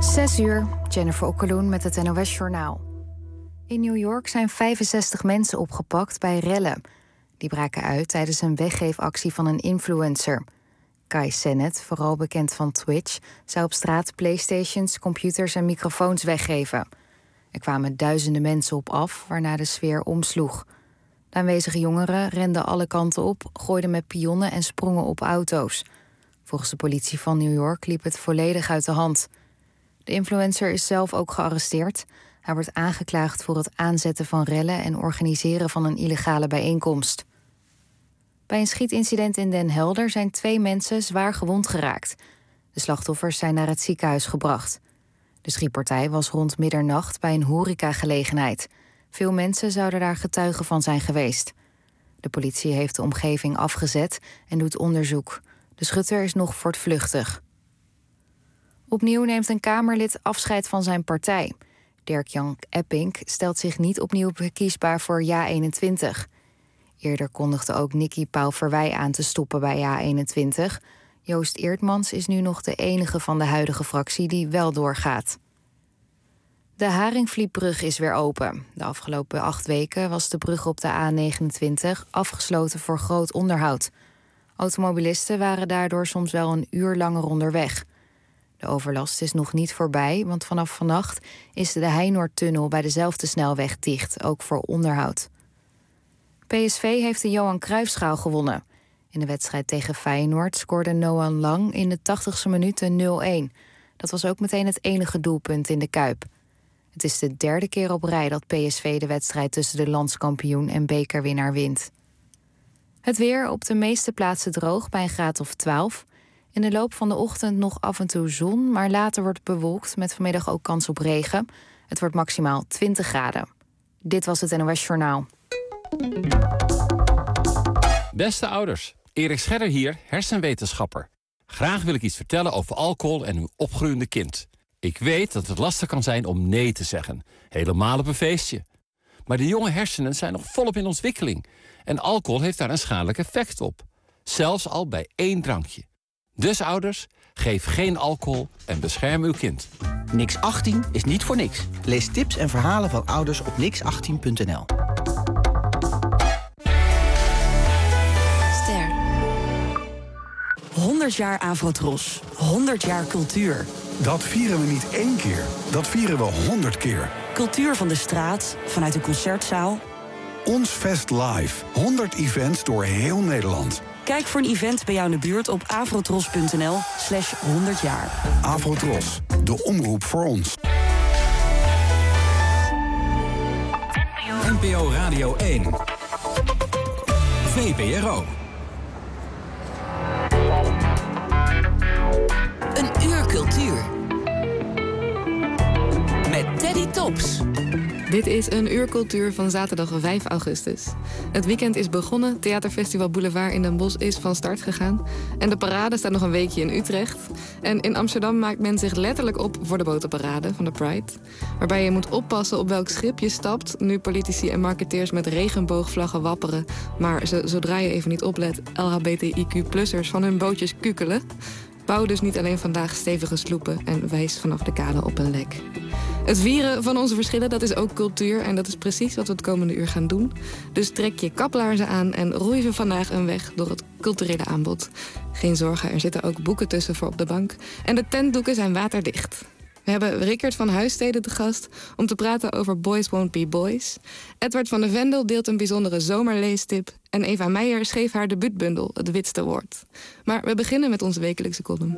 6:00, Jennifer Okkeloen met het NOS-journaal. In New York zijn 65 mensen opgepakt bij rellen. Die braken uit tijdens een weggeefactie van een influencer. Kai Cenat, vooral bekend van Twitch, zou op straat PlayStations, computers en microfoons weggeven. Er kwamen duizenden mensen op af, waarna de sfeer omsloeg. De aanwezige jongeren renden alle kanten op, gooiden met pionnen en sprongen op auto's. Volgens de politie van New York liep het volledig uit de hand. De influencer is zelf ook gearresteerd. Hij wordt aangeklaagd voor het aanzetten van rellen en organiseren van een illegale bijeenkomst. Bij een schietincident in Den Helder zijn 2 mensen zwaar gewond geraakt. De slachtoffers zijn naar het ziekenhuis gebracht. De schietpartij was rond middernacht bij een horecagelegenheid. Veel mensen zouden daar getuigen van zijn geweest. De politie heeft de omgeving afgezet en doet onderzoek. De schutter is nog voortvluchtig. Opnieuw neemt een Kamerlid afscheid van zijn partij. Dirk-Jan Eppink stelt zich niet opnieuw verkiesbaar voor JA21. Eerder kondigde ook Nicky Pauw-Verwij aan te stoppen bij JA21. Joost Eertmans is nu nog de enige van de huidige fractie die wel doorgaat. De Haringvlietbrug is weer open. De afgelopen 8 weken was de brug op de A29 afgesloten voor groot onderhoud. Automobilisten waren daardoor soms wel een uur langer onderweg. De overlast is nog niet voorbij, want vanaf vannacht is de Heinoordtunnel bij dezelfde snelweg dicht, ook voor onderhoud. PSV heeft de Johan Cruijffschaal gewonnen. In de wedstrijd tegen Feyenoord scoorde Noah Lang in de 80ste minuut 0-1. Dat was ook meteen het enige doelpunt in de Kuip. Het is de 3e keer op rij dat PSV de wedstrijd tussen de landskampioen en bekerwinnaar wint. Het weer op de meeste plaatsen droog bij een graad of 12. In de loop van de ochtend nog af en toe zon, maar later wordt het bewolkt met vanmiddag ook kans op regen. Het wordt maximaal 20 graden. Dit was het NOS Journaal. Beste ouders, Erik Scherder hier, hersenwetenschapper. Graag wil ik iets vertellen over alcohol en uw opgroeiende kind. Ik weet dat het lastig kan zijn om nee te zeggen, helemaal op een feestje. Maar de jonge hersenen zijn nog volop in ontwikkeling. En alcohol heeft daar een schadelijk effect op. Zelfs al bij 1 drankje. Dus ouders, geef geen alcohol en bescherm uw kind. Nix 18 is niet voor niks. Lees tips en verhalen van ouders op nix18.nl. Ster. 100 jaar Avrotros. 100 jaar cultuur. Dat vieren we niet 1 keer. Dat vieren we 100 keer. Cultuur van de straat, vanuit een concertzaal. Ons Fest Live. 100 events door heel Nederland. Kijk voor een event bij jou in de buurt op avrotros.nl/100 jaar. Avrotros, de omroep voor ons. NPO Radio 1. VPRO. Een uur cultuur. Met Teddy Tops. Dit is een uur cultuur van zaterdag 5 augustus. Het weekend is begonnen, Theaterfestival Boulevard in Den Bosch is van start gegaan. En de parade staat nog een weekje in Utrecht. En in Amsterdam maakt men zich letterlijk op voor de botenparade van de Pride. Waarbij je moet oppassen op welk schip je stapt, nu politici en marketeers met regenboogvlaggen wapperen. Maar zodra je even niet oplet, LHBTIQ-plussers van hun bootjes kukelen. Bouw dus niet alleen vandaag stevige sloepen en wijs vanaf de kade op een lek. Het vieren van onze verschillen, dat is ook cultuur. En dat is precies wat we het komende uur gaan doen. Dus trek je kaplaarzen aan en roei we vandaag een weg door het culturele aanbod. Geen zorgen, er zitten ook boeken tussen voor op de bank. En de tentdoeken zijn waterdicht. We hebben Rickert van Huisstede te gast om te praten over Boys Won't Be Boys. Edward van de Vendel deelt een bijzondere zomerleestip. En Eva Meijer schreef haar debuutbundel, Het Witste Woord. Maar we beginnen met onze wekelijkse column.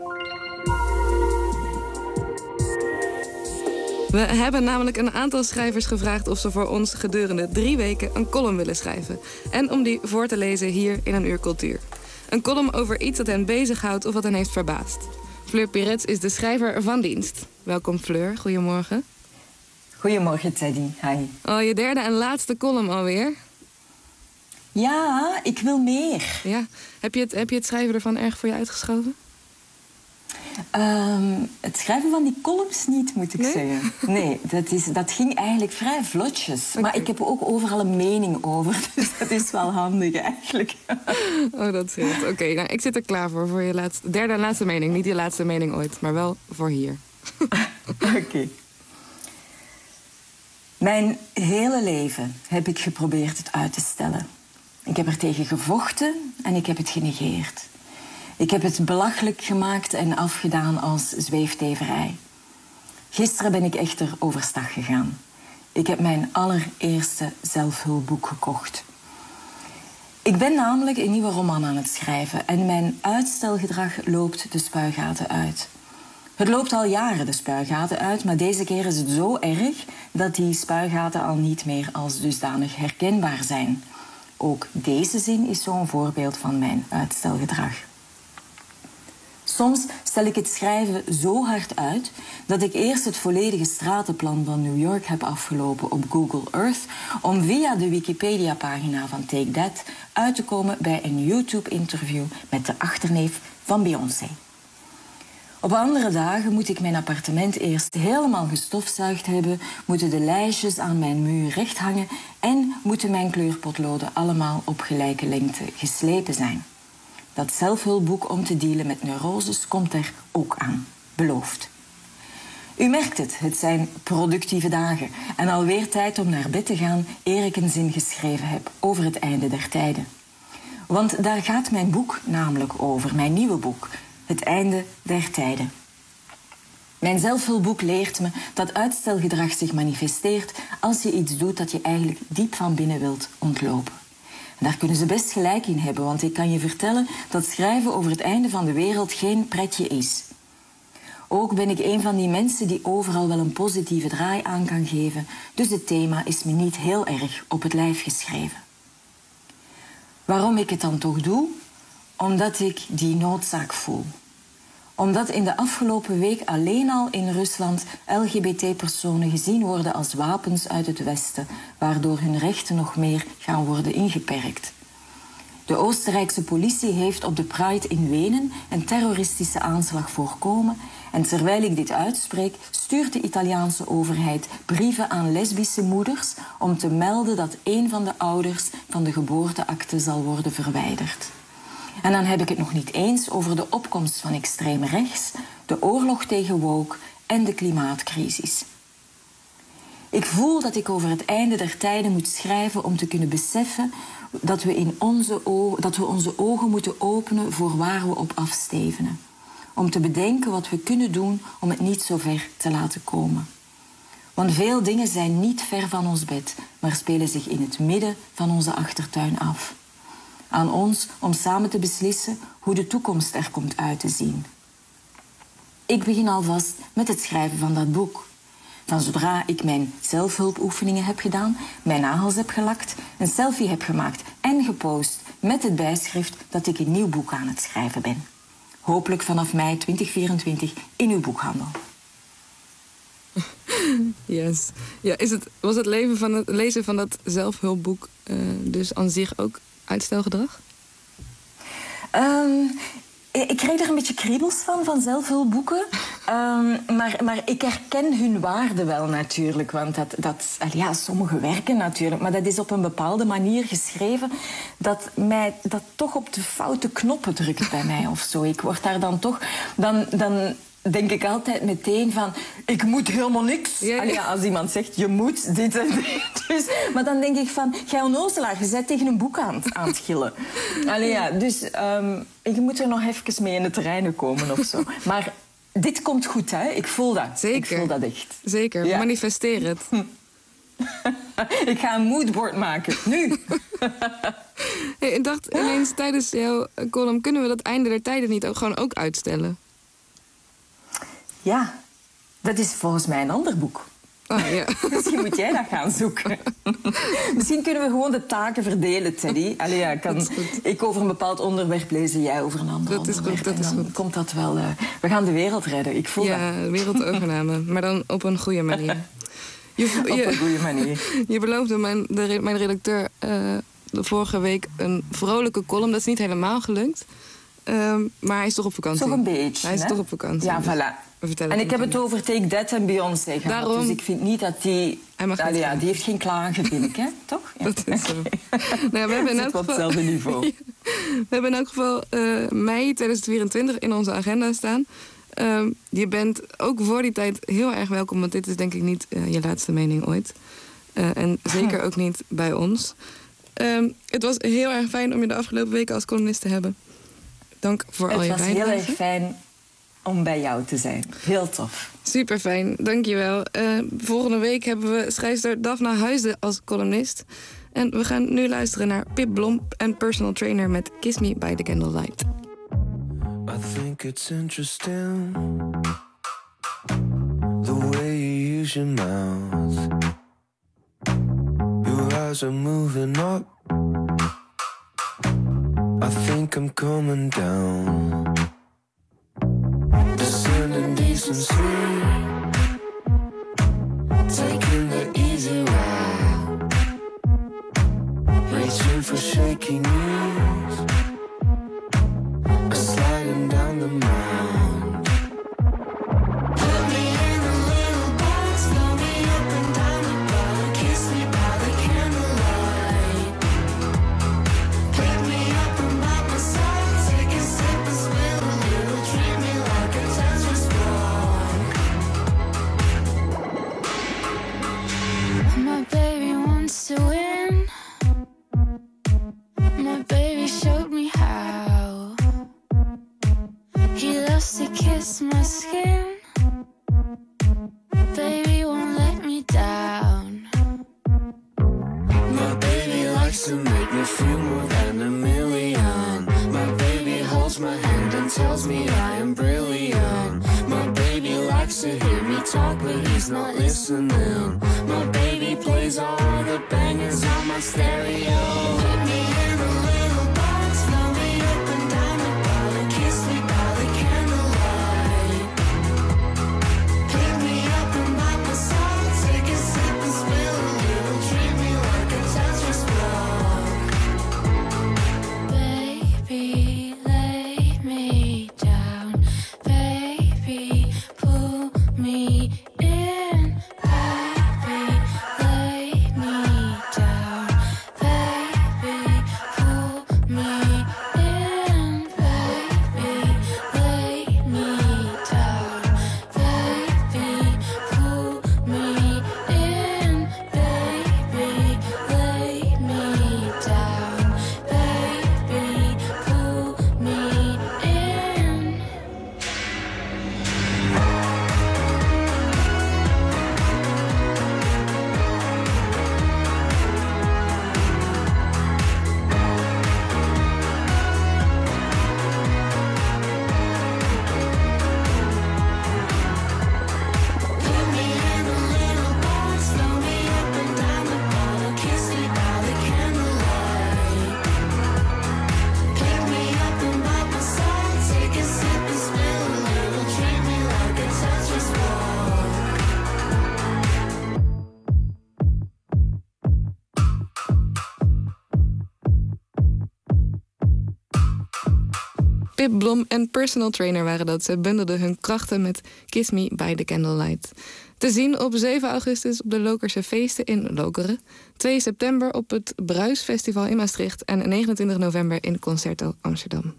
We hebben namelijk een aantal schrijvers gevraagd of ze voor ons gedurende 3 weken een column willen schrijven. En om die voor te lezen hier in een uur cultuur. Een column over iets dat hen bezighoudt of wat hen heeft verbaasd. Fleur Pirets is de schrijver van dienst. Welkom Fleur, goedemorgen. Goedemorgen Teddy, hi. Oh, je derde en laatste column alweer. Ja, ik wil meer. Ja. Heb je het schrijven ervan erg voor je uitgeschoven? Het schrijven van die columns niet, moet ik zeggen. Nee, dat ging eigenlijk vrij vlotjes. Okay. Maar ik heb ook overal een mening over. Dus dat is wel handig eigenlijk. Oh, dat scheelt. Oké, nou, ik zit er klaar voor je derde en laatste mening. Niet je laatste mening ooit, maar wel voor hier. Oké. Mijn hele leven heb ik geprobeerd het uit te stellen. Ik heb er tegen gevochten en ik heb het genegeerd. Ik heb het belachelijk gemaakt en afgedaan als zweefteverij. Gisteren ben ik echter overstag gegaan. Ik heb mijn allereerste zelfhulpboek gekocht. Ik ben namelijk een nieuwe roman aan het schrijven en mijn uitstelgedrag loopt de spuigaten uit. Het loopt al jaren de spuigaten uit, maar deze keer is het zo erg dat die spuigaten al niet meer als dusdanig herkenbaar zijn. Ook deze zin is zo'n voorbeeld van mijn uitstelgedrag. Soms stel ik het schrijven zo hard uit dat ik eerst het volledige stratenplan van New York heb afgelopen op Google Earth om via de Wikipedia-pagina van Take That uit te komen bij een YouTube-interview met de achterneef van Beyoncé. Op andere dagen moet ik mijn appartement eerst helemaal gestofzuigd hebben, moeten de lijstjes aan mijn muur recht hangen en moeten mijn kleurpotloden allemaal op gelijke lengte geslepen zijn. Dat zelfhulpboek om te dealen met neuroses komt er ook aan, beloofd. U merkt het zijn productieve dagen en alweer tijd om naar bed te gaan eer ik een zin geschreven heb over het einde der tijden. Want daar gaat mijn boek namelijk over, mijn nieuwe boek, Het einde der tijden. Mijn zelfhulpboek leert me dat uitstelgedrag zich manifesteert als je iets doet dat je eigenlijk diep van binnen wilt ontlopen. En daar kunnen ze best gelijk in hebben, want ik kan je vertellen dat schrijven over het einde van de wereld geen pretje is. Ook ben ik een van die mensen die overal wel een positieve draai aan kan geven, dus het thema is me niet heel erg op het lijf geschreven. Waarom ik het dan toch doe? Omdat ik die noodzaak voel. Omdat in de afgelopen week alleen al in Rusland LGBT-personen gezien worden als wapens uit het Westen, waardoor hun rechten nog meer gaan worden ingeperkt. De Oostenrijkse politie heeft op de Pride in Wenen een terroristische aanslag voorkomen en terwijl ik dit uitspreek, stuurt de Italiaanse overheid brieven aan lesbische moeders om te melden dat een van de ouders van de geboorteakte zal worden verwijderd. En dan heb ik het nog niet eens over de opkomst van extreem rechts, de oorlog tegen woke en de klimaatcrisis. Ik voel dat ik over het einde der tijden moet schrijven om te kunnen beseffen dat we onze ogen moeten openen voor waar we op afstevenen. Om te bedenken wat we kunnen doen om het niet zo ver te laten komen. Want veel dingen zijn niet ver van ons bed, maar spelen zich in het midden van onze achtertuin af. Aan ons om samen te beslissen hoe de toekomst er komt uit te zien. Ik begin alvast met het schrijven van dat boek. Van zodra ik mijn zelfhulpoefeningen heb gedaan, mijn nagels heb gelakt, een selfie heb gemaakt en gepost met het bijschrift dat ik een nieuw boek aan het schrijven ben. Hopelijk vanaf mei 2024 in uw boekhandel. Yes. Ja, was het lezen van dat zelfhulpboek dus aan zich ook uitstelgedrag? Ik kreeg er een beetje kriebels van zelfhulpboeken. Maar ik herken hun waarde wel natuurlijk. Want sommige werken natuurlijk. Maar dat is op een bepaalde manier geschreven dat mij dat toch op de foute knoppen drukt bij mij of zo. Ik word daar dan toch... Dan denk ik altijd meteen van, ik moet helemaal niks. Ja. Als iemand zegt, je moet dit en dit. Dus, maar dan denk ik van, jij onnozelaar, je bent tegen een boek aan het gillen. Dus je moet er nog even mee in het terrein komen of zo. Maar dit komt goed, hè? Ik voel dat. Zeker. Ik voel dat echt. Zeker, ja. Manifesteer het. Ik ga een moodboard maken, nu. Ik dacht ineens tijdens jouw column, kunnen we dat einde der tijden niet ook uitstellen? Ja, dat is volgens mij een ander boek. Oh, ja. Misschien moet jij dat gaan zoeken. Misschien kunnen we gewoon de taken verdelen, Teddy. Ik over een bepaald onderwerp lezen, jij over een ander onderwerp. Dat is goed. Dan komt dat wel... we gaan de wereld redden, ik voel dat. Ja, wereldovername, maar dan op een goede manier. Op een goede manier. Je beloofde mijn redacteur de vorige week een vrolijke column. Dat is niet helemaal gelukt. Maar hij is toch op vakantie. Toch een beetje. Hij is toch op vakantie. Ja, voilà. En ik heb het over Take That en Beyoncé gehad. Daarom... Dus ik vind niet dat die... die heeft geen klagen, vind ik, hè? Toch? Ja. Dat is zo. We hebben in elk geval... op hetzelfde niveau. We hebben in elk geval mei 2024 in onze agenda staan. Je bent ook voor die tijd heel erg welkom, want dit is denk ik niet je laatste mening ooit. En zeker ook niet bij ons. Het was heel erg fijn om je de afgelopen weken als columnist te hebben. Dank voor al je bijdrage. Het was heel erg fijn om bij jou te zijn. Heel tof. Super fijn, dankjewel. Volgende week hebben we schrijfster Daphna Huisden als columnist. En we gaan nu luisteren naar Pip Blom en personal trainer met Kiss Me by the Candlelight. I think it's interesting the way you use your mouth. Your eyes are moving up. I think I'm coming down. Descending decency, taking the easy route, reaching for shaky knees, sliding down the mound. Put me in a little box, throw me up and down the bar, kiss me by the candlelight. Pick me up and by my side, take a sip and spill a little, treat me like a Tetris block. My baby wants to win. My baby showed me how. He loves to kiss my skin. Baby won't let me down. My baby likes to make me feel more than a million. My baby holds my hand and tells me I am brilliant. My baby likes to hear me talk, but he's not listening. My baby plays all the bangers on my stereo. Put me in a little box, throw me up and down the bar, kiss me by the candlelight. Pick me up and by my side, take a sip and spill a little, treat me like a Tetris block. Baby, lay me down. Baby, pull me in. Baby, lay me down. Baby, pull me in. Baby, lay me down. Baby, pull me in. Baby, lay me down. Baby, pull me in. Put me in a little box, throw me up and down the bar, kiss me by the candlelight. Pick me up and by my side, take a sip and spill a little, treat me like a Tetris block. Pip Blom en personal trainer waren dat. Ze bundelden hun krachten met Kiss Me by the Candlelight. Te zien op 7 augustus op de Lokerse Feesten in Lokeren. 2 september op het Bruisfestival in Maastricht. En 29 november in Concerto Amsterdam.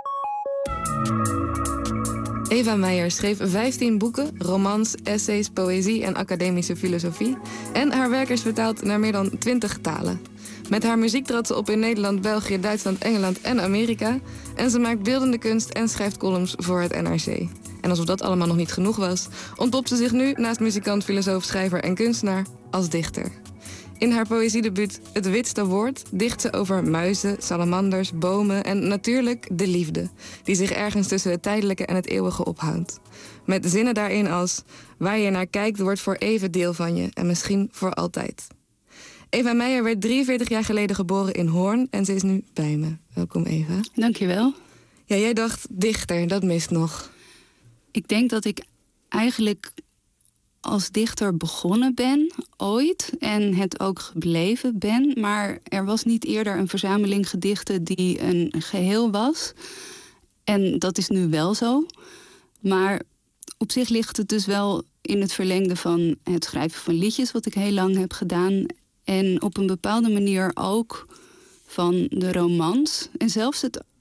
Eva Meijer schreef 15 boeken, romans, essays, poëzie en academische filosofie. En haar werk is vertaald naar meer dan 20 talen. Met haar muziek trad ze op in Nederland, België, Duitsland, Engeland en Amerika. En ze maakt beeldende kunst en schrijft columns voor het NRC. En alsof dat allemaal nog niet genoeg was, ontpopt ze zich nu naast muzikant, filosoof, schrijver en kunstenaar als dichter. In haar poëziedebuut Het Witste Woord dicht ze over muizen, salamanders, bomen en natuurlijk de liefde, die zich ergens tussen het tijdelijke en het eeuwige ophoudt. Met zinnen daarin als: waar je naar kijkt wordt voor even deel van je en misschien voor altijd. Eva Meijer werd 43 jaar geleden geboren in Hoorn en ze is nu bij me. Welkom Eva. Dankjewel. Ja, jij dacht dichter, dat mist nog. Ik denk dat ik eigenlijk als dichter begonnen ben, ooit. En het ook gebleven ben. Maar er was niet eerder een verzameling gedichten die een geheel was. En dat is nu wel zo. Maar op zich ligt het dus wel in het verlengde van het schrijven van liedjes, wat ik heel lang heb gedaan. En op een bepaalde manier ook van de romans. En zelfs het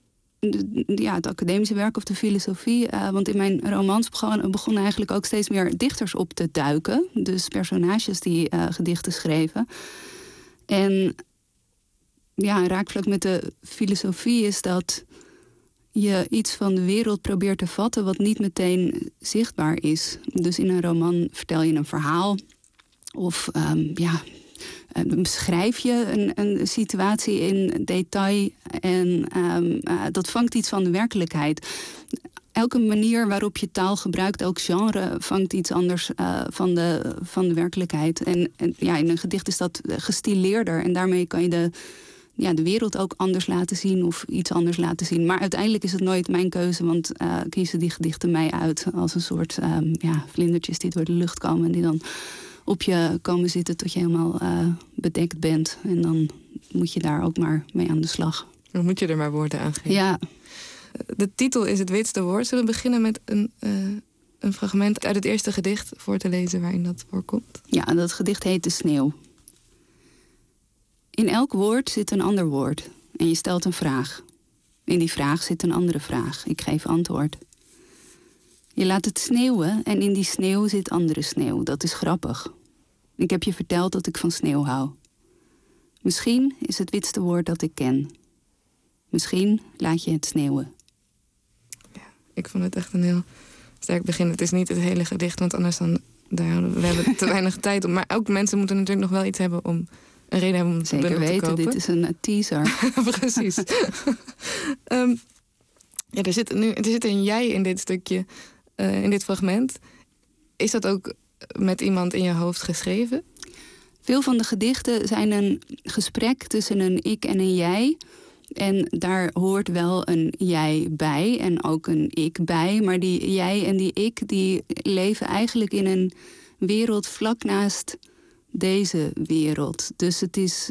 het academische werk of de filosofie. Want in mijn romans begonnen eigenlijk ook steeds meer dichters op te duiken. Dus personages die gedichten schreven. En ja, een raakvlak met de filosofie is dat je iets van de wereld probeert te vatten wat niet meteen zichtbaar is. Dus in een roman vertel je een verhaal of beschrijf je een situatie in detail en dat vangt iets van de werkelijkheid. Elke manier waarop je taal gebruikt, elk genre, vangt iets anders van de werkelijkheid. En in een gedicht is dat gestileerder en daarmee kan je de wereld ook anders laten zien of iets anders laten zien. Maar uiteindelijk is het nooit mijn keuze, want kiezen die gedichten mij uit als een soort vlindertjes die door de lucht komen en die dan op je komen zitten tot je helemaal bedekt bent. En dan moet je daar ook maar mee aan de slag. Dan moet je er maar woorden aan geven. Ja. De titel is Het Witste Woord. Zullen we beginnen met een fragment uit het eerste gedicht voor te lezen waarin dat voorkomt? Ja, dat gedicht heet De Sneeuw. In elk woord zit een ander woord en je stelt een vraag. In die vraag zit een andere vraag. Ik geef antwoord. Je laat het sneeuwen en in die sneeuw zit andere sneeuw. Dat is grappig. Ik heb je verteld dat ik van sneeuw hou. Misschien is het witste woord dat ik ken. Misschien laat je het sneeuwen. Ja, ik vond het echt een heel sterk begin. Het is niet het hele gedicht, want anders dan we hebben te weinig tijd om. Maar ook mensen moeten natuurlijk nog wel iets hebben om een reden hebben om het zeker bundel te kopen. Dit is een teaser. Precies. Er zit een jij in dit stukje, in dit fragment. Is dat ook met iemand in je hoofd geschreven? Veel van de gedichten zijn een gesprek tussen een ik en een jij. En daar hoort wel een jij bij en ook een ik bij. Maar die jij en die ik die leven eigenlijk in een wereld vlak naast deze wereld. Dus het is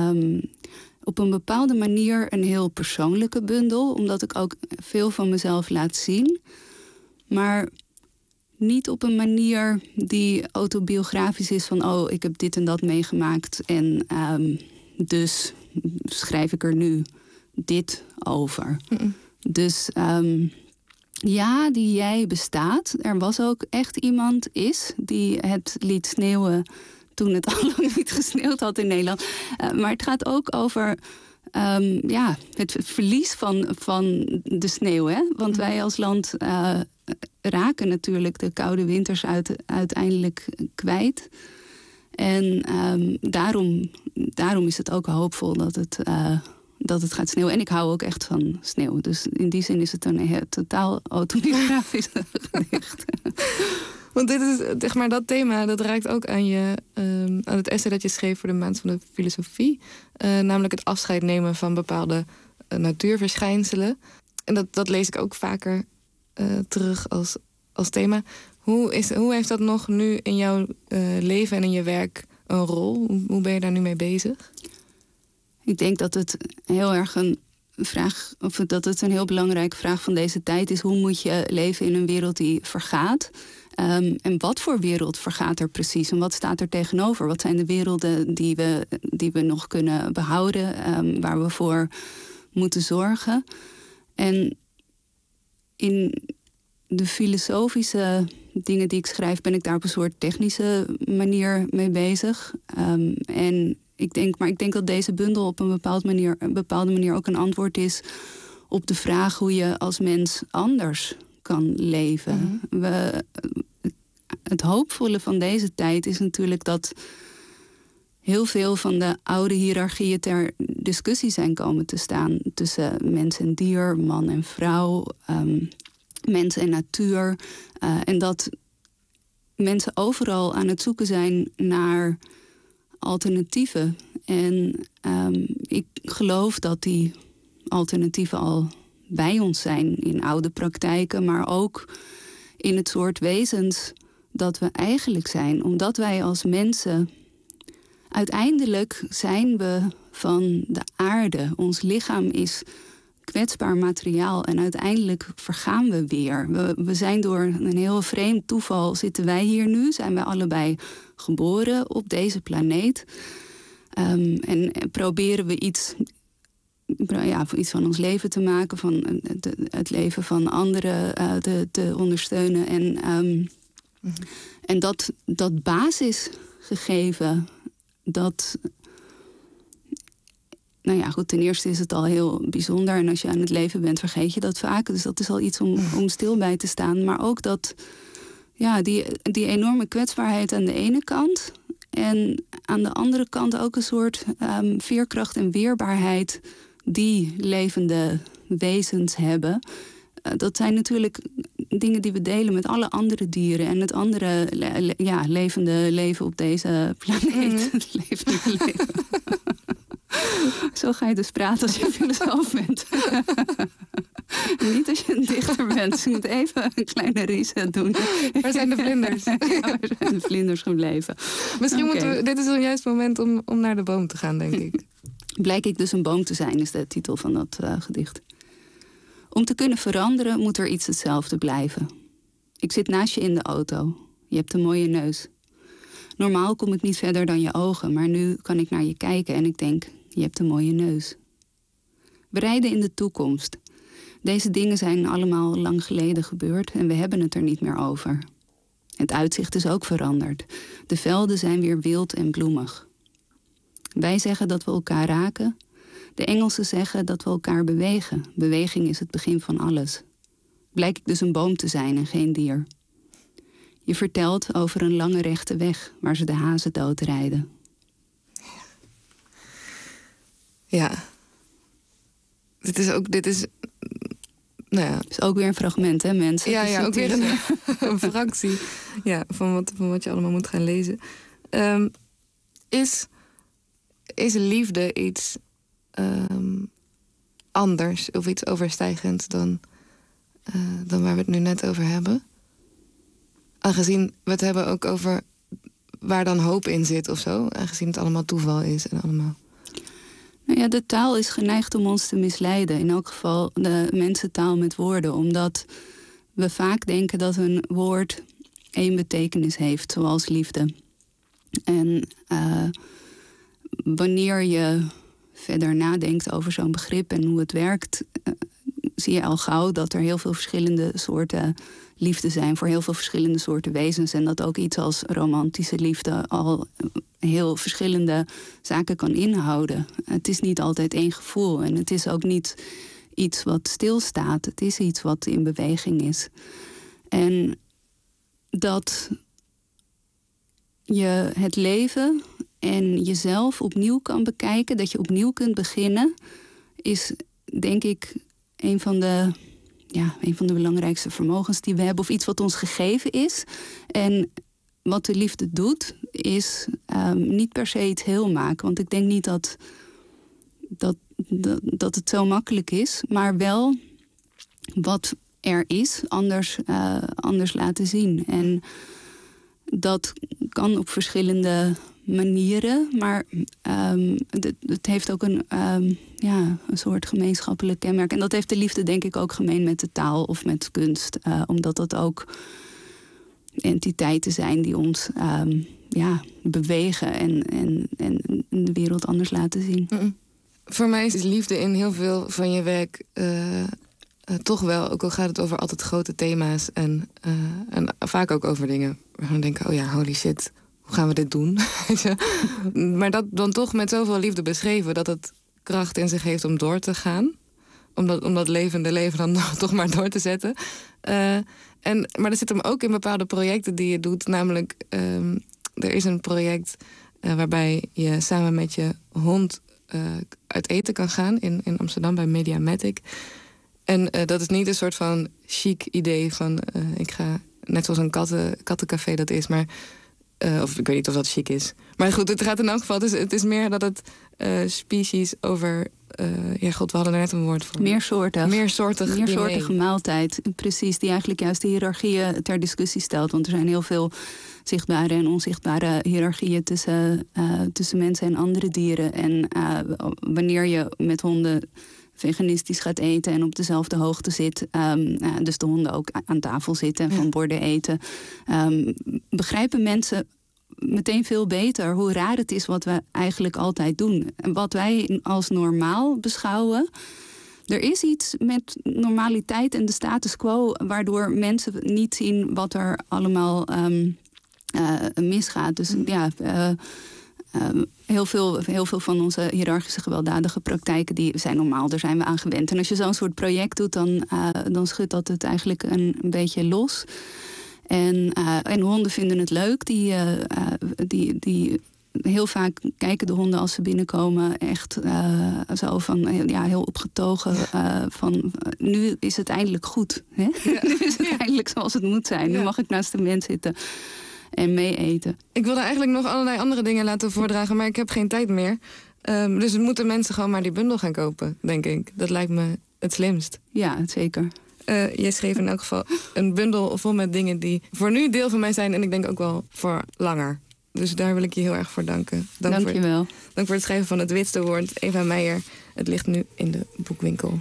op een bepaalde manier een heel persoonlijke bundel, omdat ik ook veel van mezelf laat zien. Maar niet op een manier die autobiografisch is van ik heb dit en dat meegemaakt en dus schrijf ik er nu dit over. Dus die jij bestaat. Er was ook echt iemand die het liet sneeuwen toen het al lang niet gesneeuwd had in Nederland. Maar het gaat ook over het verlies van de sneeuw. Hè? Want wij als land raken natuurlijk de koude winters uiteindelijk kwijt. En daarom is het ook hoopvol dat het gaat sneeuwen. En ik hou ook echt van sneeuw. Dus in die zin is het een totaal autobiografisch gedicht. Want dit is, zeg maar, dat thema, dat raakt ook aan het essay dat je schreef voor de Maand van de Filosofie. Namelijk het afscheid nemen van bepaalde natuurverschijnselen. En dat lees ik ook vaker terug als thema. Hoe heeft dat nog nu in jouw leven en in je werk een rol? Hoe ben je daar nu mee bezig? Ik denk dat het heel erg een heel belangrijke vraag van deze tijd is. Hoe moet je leven in een wereld die vergaat? En wat voor wereld vergaat er precies? En wat staat er tegenover? Wat zijn de werelden die we nog kunnen behouden? Waar we voor moeten zorgen? En in de filosofische dingen die ik schrijf, ben ik daar op een soort technische manier mee bezig. Ik denk dat deze bundel op een bepaalde manier ook een antwoord is op de vraag hoe je als mens anders kan leven. Het hoopvolle van deze tijd is natuurlijk dat heel veel van de oude hiërarchieën ter discussie zijn komen te staan tussen mens en dier, man en vrouw, mens en natuur. En dat mensen overal aan het zoeken zijn naar alternatieven. En ik geloof dat die alternatieven al bij ons zijn in oude praktijken, maar ook in het soort wezens dat we eigenlijk zijn. Omdat wij als mensen, uiteindelijk zijn we van de aarde. Ons lichaam is kwetsbaar materiaal en uiteindelijk vergaan we weer. We zijn door een heel vreemd toeval zitten wij hier nu. Zijn wij allebei geboren op deze planeet. En proberen we iets voor iets van ons leven te maken, van het leven van anderen te ondersteunen. En dat basisgegeven, dat... Nou ja, goed, ten eerste is het al heel bijzonder. En als je aan het leven bent, vergeet je dat vaak. Dus dat is al iets om stil bij te staan. Maar ook dat, die enorme kwetsbaarheid aan de ene kant. En aan de andere kant ook een soort veerkracht en weerbaarheid die levende wezens hebben. Dat zijn natuurlijk dingen die we delen met alle andere dieren. En het andere levende leven op deze planeet. Het levende leven. Zo ga je dus praten als je filosoof bent. Niet als je een dichter bent. Dus je moet even een kleine reset doen. Waar zijn de vlinders? Waar zijn de vlinders gebleven? Misschien moeten we... Dit is een juist moment om naar de boom te gaan, denk ik. Blijk ik dus een boom te zijn, is de titel van dat gedicht. Om te kunnen veranderen moet er iets hetzelfde blijven. Ik zit naast je in de auto. Je hebt een mooie neus. Normaal kom ik niet verder dan je ogen, maar nu kan ik naar je kijken en ik denk, je hebt een mooie neus. We rijden in de toekomst. Deze dingen zijn allemaal lang geleden gebeurd en we hebben het er niet meer over. Het uitzicht is ook veranderd. De velden zijn weer wild en bloemig. Wij zeggen dat we elkaar raken. De Engelsen zeggen dat we elkaar bewegen. Beweging is het begin van alles. Blijk ik dus een boom te zijn en geen dier. Je vertelt over een lange rechte weg waar ze de hazen doodrijden. Ja. Dit is nou ja. Het is ook weer een fragment, hè, mensen? Ja, ook weer een fractie van wat je allemaal moet gaan lezen. Is liefde iets anders of iets overstijgends dan waar we het nu net over hebben? Aangezien we het hebben ook over waar dan hoop in zit of zo. Aangezien het allemaal toeval is en allemaal... Nou ja, de taal is geneigd om ons te misleiden. In elk geval de mensentaal met woorden. Omdat we vaak denken dat een woord één betekenis heeft, zoals liefde. En wanneer je verder nadenkt over zo'n begrip en hoe het werkt, zie je al gauw dat er heel veel verschillende soorten liefde zijn voor heel veel verschillende soorten wezens. En dat ook iets als romantische liefde al heel verschillende zaken kan inhouden. Het is niet altijd één gevoel. En het is ook niet iets wat stilstaat. Het is iets wat in beweging is. En dat je het leven en jezelf opnieuw kan bekijken, dat je opnieuw kunt beginnen, is denk ik een van de belangrijkste vermogens die we hebben, of iets wat ons gegeven is. En wat de liefde doet, is niet per se iets heel maken. Want ik denk niet dat het zo makkelijk is, maar wel wat er is, anders laten zien. En dat kan op verschillende manieren, maar het heeft ook een soort gemeenschappelijk kenmerk. En dat heeft de liefde denk ik ook gemeen met de taal of met kunst. Omdat dat ook entiteiten zijn die ons bewegen en de wereld anders laten zien. Voor mij is liefde in heel veel van je werk toch wel, ook al gaat het over altijd grote thema's en vaak ook over dingen waar we denken, oh ja, holy shit, hoe gaan we dit doen? Maar dat dan toch met zoveel liefde beschreven dat het kracht in zich heeft om door te gaan. Om dat levende leven dan toch maar door te zetten. Maar er zit hem ook in bepaalde projecten die je doet. Namelijk, er is een project waarbij je samen met je hond uit eten kan gaan in Amsterdam bij Mediamatic. En dat is niet een soort van chic idee van ik ga, net zoals een kattencafé dat is, maar of ik weet niet of dat chic is. Maar goed, het gaat in elk geval. Het is meer dat het species over... we hadden er net een woord voor. Meersoortige maaltijd. Precies, die eigenlijk juist de hiërarchieën ter discussie stelt. Want er zijn heel veel zichtbare en onzichtbare hiërarchieën tussen mensen en andere dieren. En wanneer je met honden veganistisch gaat eten en op dezelfde hoogte zit, dus de honden ook aan tafel zitten en van borden eten, begrijpen mensen meteen veel beter hoe raar het is wat we eigenlijk altijd doen. En wat wij als normaal beschouwen. Er is iets met normaliteit en de status quo waardoor mensen niet zien wat er allemaal misgaat. Dus heel veel van onze hiërarchische gewelddadige praktijken die zijn normaal, daar zijn we aan gewend. En als je zo'n soort project doet, dan schudt dat het eigenlijk een beetje los. En honden vinden het leuk. Die heel vaak kijken de honden als ze binnenkomen echt zo van heel opgetogen van nu is het eindelijk goed. Hè? Ja. Nu is het eindelijk zoals het moet zijn. Nu mag ik naast de mens zitten en mee eten. Ik wilde eigenlijk nog allerlei andere dingen laten voordragen, maar ik heb geen tijd meer. Dus moeten mensen gewoon maar die bundel gaan kopen, denk ik. Dat lijkt me het slimst. Ja, zeker. Je schreef in elk geval een bundel vol met dingen die voor nu deel van mij zijn en ik denk ook wel voor langer. Dus daar wil ik je heel erg voor danken. Dank je wel. Dank voor het schrijven van Het Witste Woord. Eva Meijer. Het ligt nu in de boekwinkel.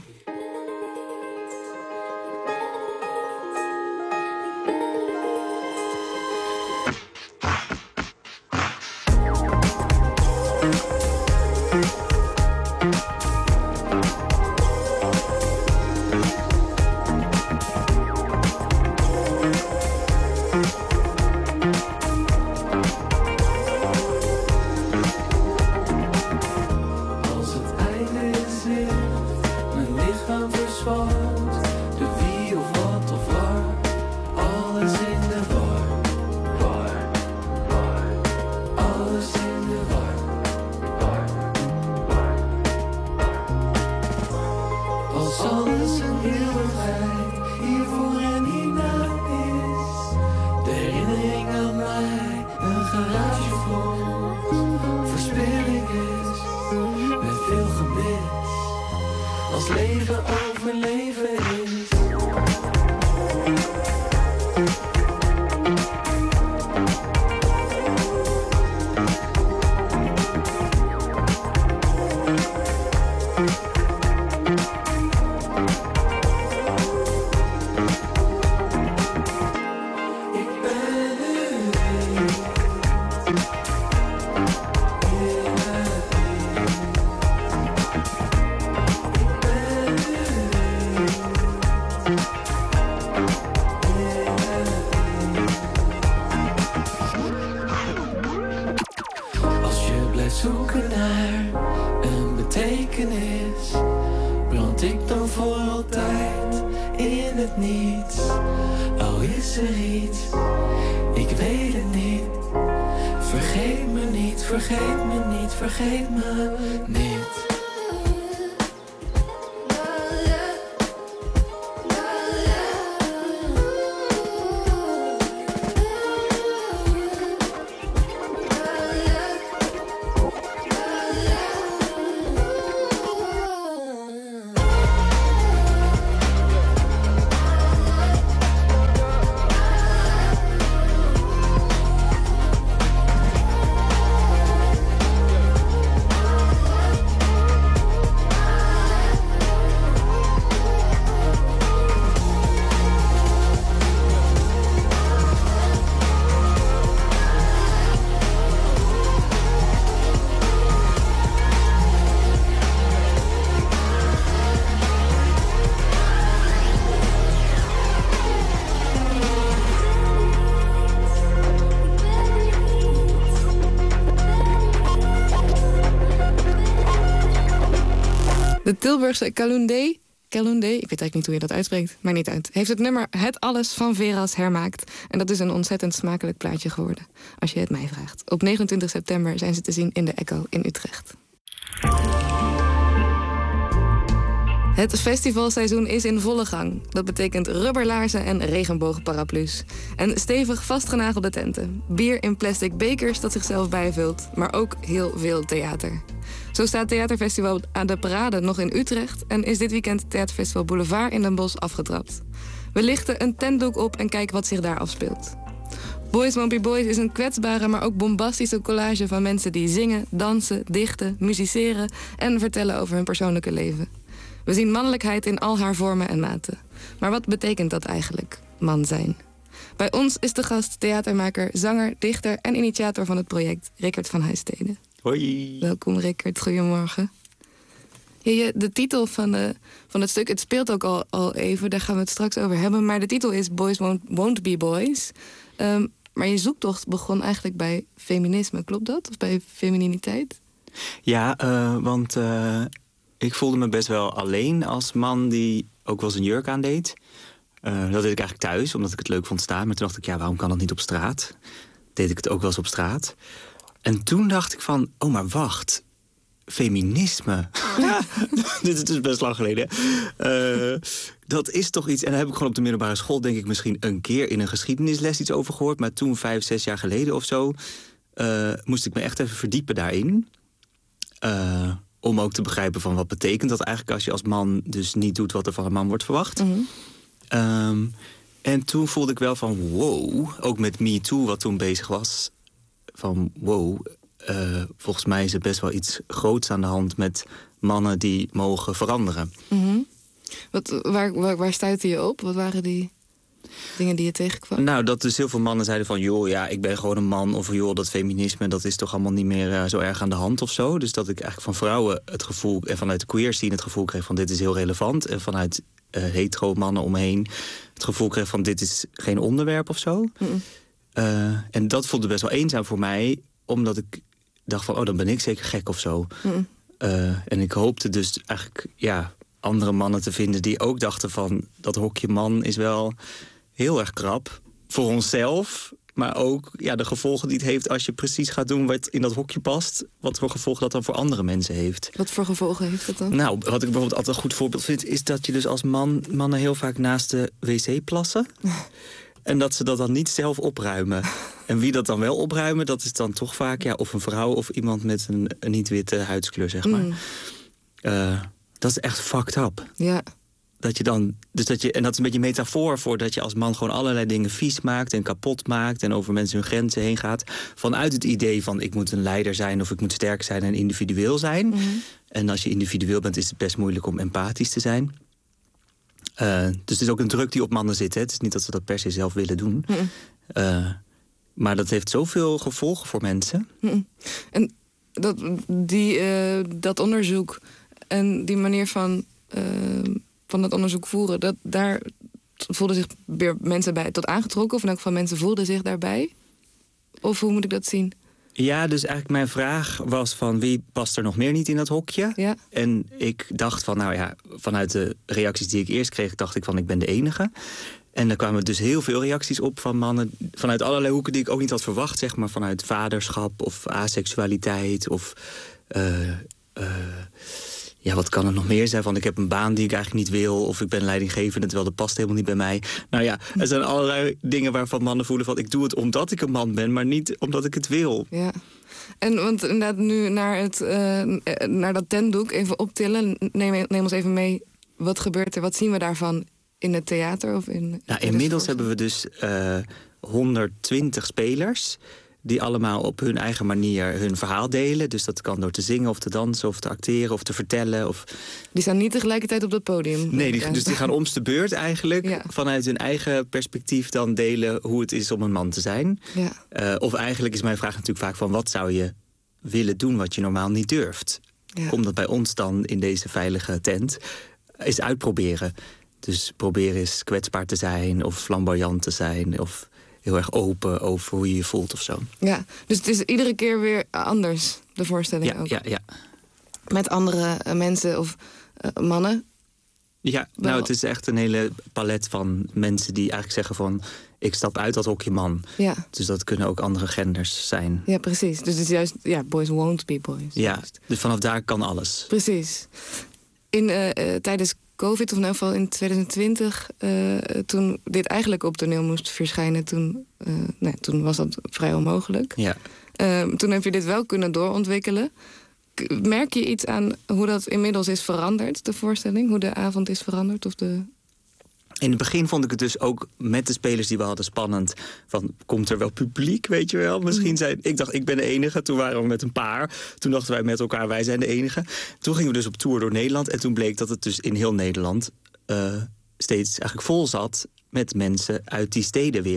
Vergeet me niet. De Tilburgse Kalundé, ik weet eigenlijk niet hoe je dat uitspreekt, maar niet uit, heeft het nummer Het Alles van Veras hermaakt. En dat is een ontzettend smakelijk plaatje geworden, als je het mij vraagt. Op 29 september zijn ze te zien in de Echo in Utrecht. Het festivalseizoen is in volle gang. Dat betekent rubberlaarzen en regenboogparaplu's. En stevig vastgenagelde tenten. Bier in plastic bekers dat zichzelf bijvult. Maar ook heel veel theater. Zo staat Theaterfestival aan de Parade nog in Utrecht... en is dit weekend Theaterfestival Boulevard in Den Bosch afgetrapt. We lichten een tentdoek op en kijken wat zich daar afspeelt. Boys Won't Be Boys is een kwetsbare, maar ook bombastische collage... van mensen die zingen, dansen, dichten, musiceren... en vertellen over hun persoonlijke leven. We zien mannelijkheid in al haar vormen en maten. Maar wat betekent dat eigenlijk, man zijn? Bij ons is de gast theatermaker, zanger, dichter en initiator van het project Rickert van Huisstede. Hoi. Welkom Rickert, goedemorgen. Ja, de titel van het stuk, het speelt ook al even, daar gaan we het straks over hebben. Maar de titel is Boys Won't Be Boys. Maar je zoektocht begon eigenlijk bij feminisme, klopt dat? Of bij femininiteit? Ja, want ik voelde me best wel alleen als man die ook wel zijn jurk aandeed. Dat deed ik eigenlijk thuis, omdat ik het leuk vond staan. Maar toen dacht ik, ja, waarom kan dat niet op straat? Deed ik het ook wel eens op straat. En toen dacht ik van, oh, maar wacht. Feminisme. Dit is dus best lang geleden. Dat is toch iets... En daar heb ik gewoon op de middelbare school... denk ik misschien een keer in een geschiedenisles iets over gehoord. Maar toen, 5, 6 jaar geleden of zo... moest ik me echt even verdiepen daarin. Om ook te begrijpen van wat betekent dat eigenlijk... als je als man dus niet doet wat er van een man wordt verwacht. Mm-hmm. En toen voelde ik wel van wow... ook met Me Too wat toen bezig was... van wow... volgens mij is er best wel iets groots aan de hand met mannen die mogen veranderen. Mm-hmm. Waar stuitte je op? Wat waren die dingen die je tegenkwam? Nou, dat dus heel veel mannen zeiden van... joh, ja, ik ben gewoon een man. Of joh, dat feminisme, dat is toch allemaal niet meer zo erg aan de hand of zo. Dus dat ik eigenlijk van vrouwen het gevoel... en vanuit de queer scene het gevoel kreeg van dit is heel relevant. En vanuit hetero mannen omheen het gevoel kreeg van dit is geen onderwerp of zo. Mm-hmm. En dat voelde best wel eenzaam voor mij... omdat ik dacht van, oh, dan ben ik zeker gek of zo. Mm. En ik hoopte dus eigenlijk andere mannen te vinden... die ook dachten van, dat hokje man is wel heel erg krap. Voor onszelf, maar ook de gevolgen die het heeft... als je precies gaat doen wat in dat hokje past... wat voor gevolgen dat dan voor andere mensen heeft. Wat voor gevolgen heeft dat dan? Nou, wat ik bijvoorbeeld altijd een goed voorbeeld vind... is dat je dus als mannen heel vaak naast de wc plassen... En dat ze dat dan niet zelf opruimen. En wie dat dan wel opruimen, dat is dan toch vaak... of een vrouw of iemand met een niet-witte huidskleur, zeg maar. Dat is echt fucked up. Ja. Dat je dan, en dat is een beetje een metafoor voor dat je als man gewoon allerlei dingen vies maakt en kapot maakt... en over mensen hun grenzen heen gaat. Vanuit het idee van ik moet een leider zijn of ik moet sterk zijn en individueel zijn. Mm-hmm. En als je individueel bent, is het best moeilijk om empathisch te zijn... dus het is ook een druk die op mannen zit. Hè. Het is niet dat ze dat per se zelf willen doen. Maar dat heeft zoveel gevolgen voor mensen. En dat onderzoek en die manier van dat onderzoek voeren... daar voelden zich weer mensen bij tot aangetrokken? Of in elk geval mensen voelden zich daarbij? Of hoe moet ik dat zien? Ja, dus eigenlijk mijn vraag was van wie past er nog meer niet in dat hokje? Ja. En ik dacht van, vanuit de reacties die ik eerst kreeg... dacht ik van, ik ben de enige. En er kwamen dus heel veel reacties op van mannen... vanuit allerlei hoeken die ik ook niet had verwacht, zeg maar. Vanuit vaderschap of aseksualiteit of... wat kan er nog meer zijn? Van ik heb een baan die ik eigenlijk niet wil... of ik ben leidinggevende, terwijl dat past helemaal niet bij mij. Nou ja, er zijn allerlei dingen waarvan mannen voelen van... ik doe het omdat ik een man ben, maar niet omdat ik het wil. Ja. En want inderdaad nu naar dat tentdoek even optillen... neem ons even mee, wat gebeurt er? Wat zien we daarvan in het theater? Of inmiddels hebben we dus 120 spelers... die allemaal op hun eigen manier hun verhaal delen. Dus dat kan door te zingen of te dansen of te acteren of te vertellen. Die staan niet tegelijkertijd op dat podium? Nee, dus die gaan om de beurt eigenlijk... vanuit hun eigen perspectief dan delen hoe het is om een man te zijn. Ja. Of eigenlijk is mijn vraag natuurlijk vaak van... wat zou je willen doen wat je normaal niet durft? Ja. Kom dat bij ons dan in deze veilige tent eens uitproberen. Dus proberen eens kwetsbaar te zijn of flamboyant te zijn... of heel erg open over hoe je je voelt of zo. Ja, dus het is iedere keer weer anders, de voorstelling ook. Ja. Met andere mensen of mannen? Ja, nou, het is echt een hele palet van mensen die eigenlijk zeggen van... ik stap uit dat hokje man. Ja. Dus dat kunnen ook andere genders zijn. Ja, precies. Dus het is juist, boys won't be boys. Ja, juist. Dus vanaf daar kan alles. Precies. Tijdens COVID, of in ieder geval in 2020... toen dit eigenlijk op toneel moest verschijnen... toen was dat vrij onmogelijk. Ja. Toen heb je dit wel kunnen doorontwikkelen. Merk je iets aan hoe dat inmiddels is veranderd, de voorstelling? Hoe de avond is veranderd? In het begin vond ik het dus ook met de spelers die we hadden spannend. Van, komt er wel publiek, weet je wel? Ik dacht, ik ben de enige. Toen waren we met een paar. Toen dachten wij met elkaar, wij zijn de enige. Toen gingen we dus op tour door Nederland. En toen bleek dat het dus in heel Nederland steeds eigenlijk vol zat met mensen uit die steden weer.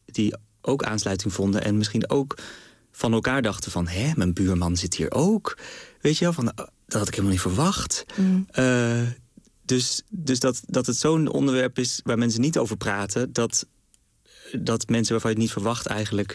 die ook aansluiting vonden en misschien ook van elkaar dachten van, mijn buurman zit hier ook. Weet je wel, van, dat had ik helemaal niet verwacht. Dus dat het zo'n onderwerp is waar mensen niet over praten, dat mensen waarvan je het niet verwacht eigenlijk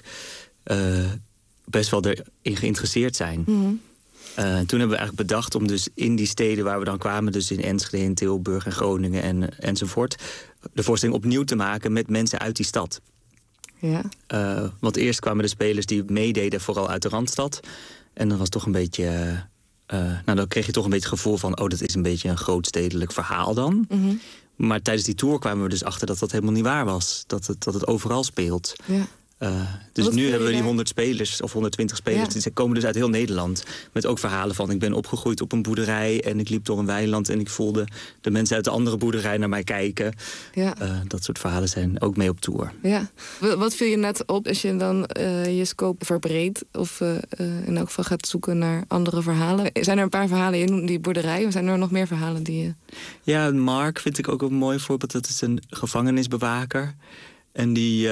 best wel erin geïnteresseerd zijn. Toen hebben we eigenlijk bedacht om dus in die steden waar we dan kwamen, dus in Enschede, in Tilburg en Groningen enzovoort, de voorstelling opnieuw te maken met mensen uit die stad. Ja. Want eerst kwamen de spelers die meededen vooral uit de Randstad. En dan was toch een beetje, dan kreeg je toch een beetje het gevoel van, dat is een beetje een grootstedelijk verhaal dan. Maar tijdens die tour kwamen we dus achter dat dat helemaal niet waar was. Dat het overal speelt. Ja. Dus nu hebben we die 100 spelers of 120 spelers. Die komen dus uit heel Nederland. Met ook verhalen van, ik ben opgegroeid op een boerderij en ik liep door een weiland en ik voelde de mensen uit de andere boerderij naar mij kijken. Ja. Dat soort verhalen zijn ook mee op tour. Ja. Wat viel je net op als je dan je scope verbreedt of in elk geval gaat zoeken naar andere verhalen? Zijn er een paar verhalen, je noemt die boerderij, of zijn er nog meer verhalen die je... Ja, Mark vind ik ook een mooi voorbeeld. Dat is een gevangenisbewaker. En die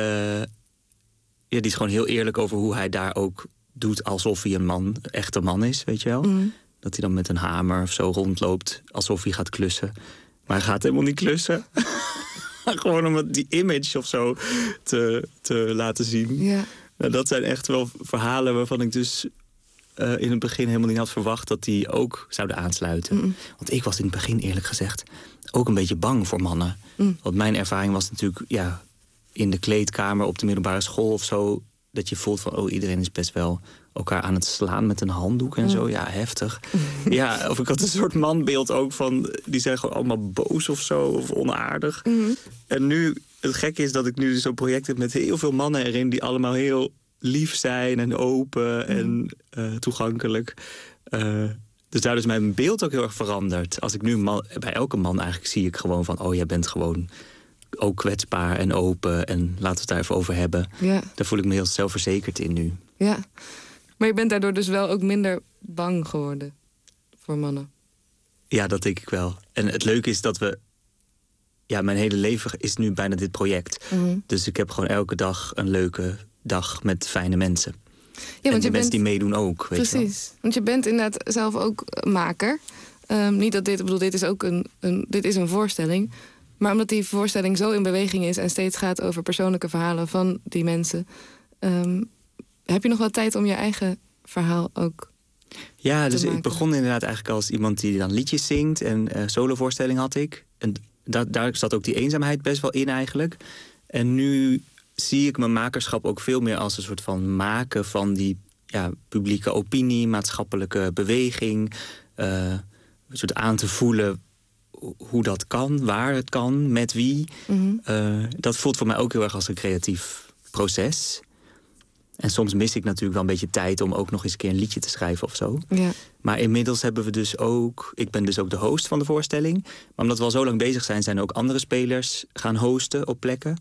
is gewoon heel eerlijk over hoe hij daar ook doet alsof hij een echte man is, weet je wel. Dat hij dan met een hamer of zo rondloopt alsof hij gaat klussen. Maar hij gaat helemaal niet klussen. Gewoon om die image of zo te laten zien. Ja. Nou, dat zijn echt wel verhalen waarvan ik dus in het begin helemaal niet had verwacht dat die ook zouden aansluiten. Want ik was in het begin eerlijk gezegd ook een beetje bang voor mannen. Want mijn ervaring was natuurlijk, in de kleedkamer op de middelbare school of zo, dat je voelt van, iedereen is best wel elkaar aan het slaan met een handdoek en zo. Ja, heftig. Ja, of ik had een soort manbeeld ook van, die zijn gewoon allemaal boos of zo, of onaardig. En nu, het gekke is dat ik nu zo'n project heb met heel veel mannen erin, die allemaal heel lief zijn en open en toegankelijk. Dus daar is mijn beeld ook heel erg veranderd. Als ik nu bij elke man eigenlijk zie ik gewoon van, jij bent gewoon ook kwetsbaar en open en laten we het daar even over hebben. Ja. Daar voel ik me heel zelfverzekerd in nu. Ja, maar je bent daardoor dus wel ook minder bang geworden voor mannen. Ja, dat denk ik wel. En het leuke is dat mijn hele leven is nu bijna dit project. Dus ik heb gewoon elke dag een leuke dag met fijne mensen. Ja, en de mensen die meedoen ook. Weet precies, je wel. Want je bent inderdaad zelf ook maker. Niet dat dit is ook dit is een voorstelling. Maar omdat die voorstelling zo in beweging is en steeds gaat over persoonlijke verhalen van die mensen, heb je nog wel tijd om je eigen verhaal ook te maken? Ik begon inderdaad eigenlijk als iemand die dan liedjes zingt en solovoorstelling had ik. En daar zat ook die eenzaamheid best wel in eigenlijk. En nu zie ik mijn makerschap ook veel meer als een soort van maken van die publieke opinie, maatschappelijke beweging. Een soort aan te voelen hoe dat kan, waar het kan, met wie. Dat voelt voor mij ook heel erg als een creatief proces. En soms mis ik natuurlijk wel een beetje tijd om ook nog eens een keer een liedje te schrijven of zo. Ja. Maar inmiddels hebben we dus ook, ik ben dus ook de host van de voorstelling. Maar omdat we al zo lang bezig zijn, zijn er ook andere spelers gaan hosten op plekken.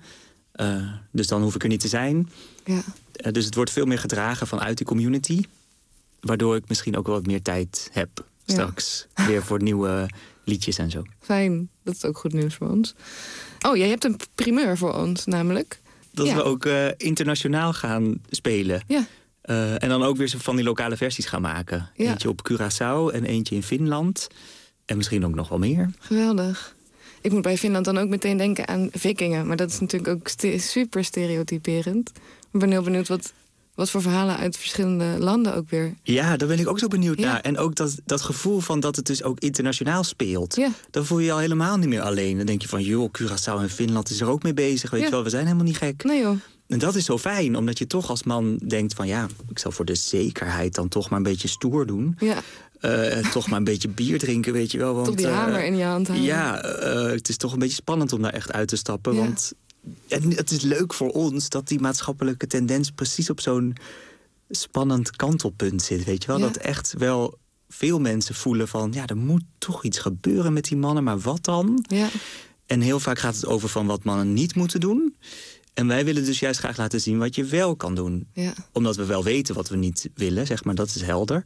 Dus dan hoef ik er niet te zijn. Ja. Dus het wordt veel meer gedragen vanuit die community. Waardoor ik misschien ook wel wat meer tijd heb straks. Weer voor nieuwe liedjes en zo. Fijn, dat is ook goed nieuws voor ons. Oh, jij hebt een primeur voor ons namelijk. Dat we ook internationaal gaan spelen. Ja. En dan ook weer van die lokale versies gaan maken. Ja. Eentje op Curaçao en eentje in Finland. En misschien ook nog wel meer. Geweldig. Ik moet bij Finland dan ook meteen denken aan vikingen. Maar dat is natuurlijk ook super stereotyperend. Ik ben heel benieuwd wat voor verhalen uit verschillende landen ook weer. Ja, daar ben ik ook zo benieuwd naar. En ook dat gevoel van dat het dus ook internationaal speelt. Ja. Dan voel je je al helemaal niet meer alleen. Dan denk je van, joh, Curaçao en Finland is er ook mee bezig. Weet je wel, we zijn helemaal niet gek. Nee joh. En dat is zo fijn, omdat je toch als man denkt van, ik zal voor de zekerheid dan toch maar een beetje stoer doen. Ja. Toch maar een beetje bier drinken, weet je wel. Want, toch die hamer in je hand houden. Ja, het is toch een beetje spannend om daar echt uit te stappen. Ja. Want het is leuk voor ons dat die maatschappelijke tendens precies op zo'n spannend kantelpunt zit, weet je wel. Ja. Dat echt wel veel mensen voelen van, er moet toch iets gebeuren met die mannen, maar wat dan? Ja. En heel vaak gaat het over van wat mannen niet moeten doen. En wij willen dus juist graag laten zien wat je wel kan doen. Ja. Omdat we wel weten wat we niet willen, zeg maar, dat is helder.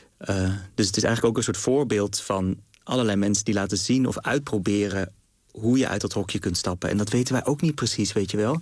Dus het is eigenlijk ook een soort voorbeeld van allerlei mensen die laten zien of uitproberen hoe je uit dat hokje kunt stappen. En dat weten wij ook niet precies, weet je wel.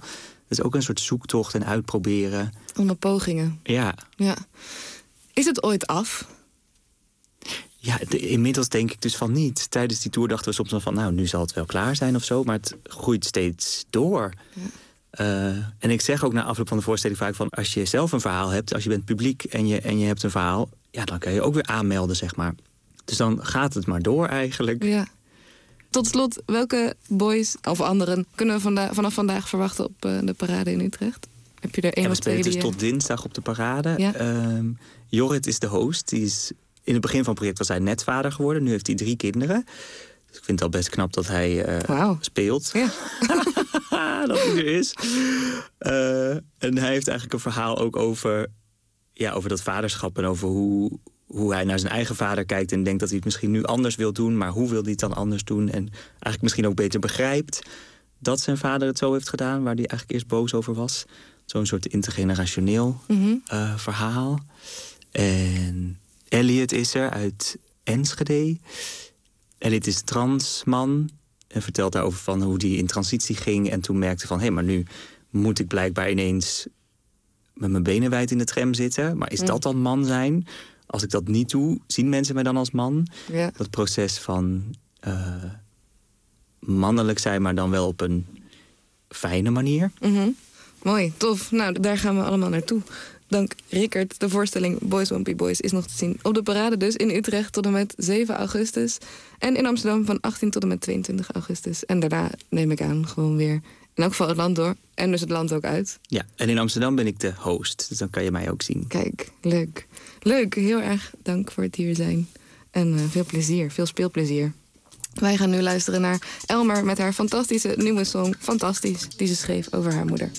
is ook een soort zoektocht en uitproberen. Allemaal pogingen. Ja. Is het ooit af? Ja, inmiddels denk ik dus van niet. Tijdens die tour dachten we soms dan van, nou, nu zal het wel klaar zijn of zo. Maar het groeit steeds door. Ja. En ik zeg ook na afloop van de voorstelling vaak van, als je zelf een verhaal hebt, als je bent publiek en je hebt een verhaal, ja, dan kan je ook weer aanmelden, zeg maar. Dus dan gaat het maar door eigenlijk. Ja. Tot slot, welke boys of anderen kunnen we vanaf vandaag verwachten op de parade in Utrecht? Heb je er één of twee? We spelen dus tot dinsdag op de parade. Ja. Jorrit is de host. Die is, in het begin van het project was hij net vader geworden. Nu heeft hij 3 kinderen. Dus ik vind het al best knap dat hij speelt. Ja. Dat hij er is. En hij heeft eigenlijk een verhaal ook over dat vaderschap en over hoe hij naar zijn eigen vader kijkt en denkt dat hij het misschien nu anders wil doen, maar hoe wil hij het dan anders doen? En eigenlijk misschien ook beter begrijpt dat zijn vader het zo heeft gedaan, waar hij eigenlijk eerst boos over was. Zo'n soort intergenerationeel verhaal. En Elliot is er uit Enschede. Elliot is transman en vertelt daarover van hoe hij in transitie ging en toen merkte van, hé, maar nu moet ik blijkbaar ineens met mijn benen wijd in de tram zitten. Maar is dat dan man zijn? Als ik dat niet doe, zien mensen mij dan als man? Ja. Dat proces van mannelijk zijn, maar dan wel op een fijne manier. Mooi, tof. Nou, daar gaan we allemaal naartoe. Dank Rickert. De voorstelling Boys Won't Be Boys is nog te zien op de parade dus in Utrecht tot en met 7 augustus. En in Amsterdam van 18 tot en met 22 augustus. En daarna neem ik aan gewoon weer in elk geval het land door. En dus het land ook uit. Ja, en in Amsterdam ben ik de host. Dus dan kan je mij ook zien. Kijk, leuk. Leuk, heel erg dank voor het hier zijn. En veel plezier, veel speelplezier. Wij gaan nu luisteren naar Elmer met haar fantastische nieuwe song Fantastisch, die ze schreef over haar moeder.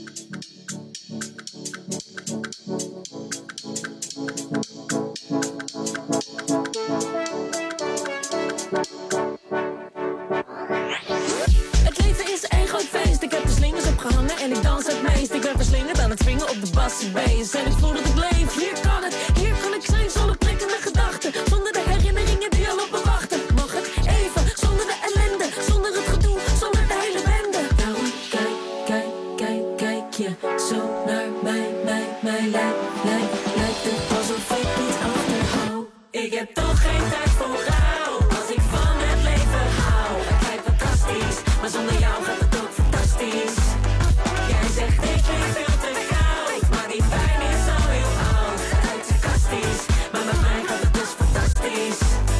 En ik dans het meest, ik ben verslingerd aan het swingen op de bassenbeest. En ik voel dat ik leef, hier kan het, hier kan ik zijn zonder prikkende gedachten. Zonder de herinneringen die al op me wachten. Mag het even, zonder de ellende, zonder het gedoe, zonder de hele bende. Daarom kijk je zo naar mij lijkt het alsof ik iets achterhoud. Ik heb toch geen tijd voor rouw, als ik van het leven hou. Het lijkt fantastisch, maar zonder jou gaat het ook fantastisch. Jij zegt ik ben veel te koud, maar die pijn is al heel oud. Het lijkt sarcastisch, maar met mij gaat het dus fantastisch.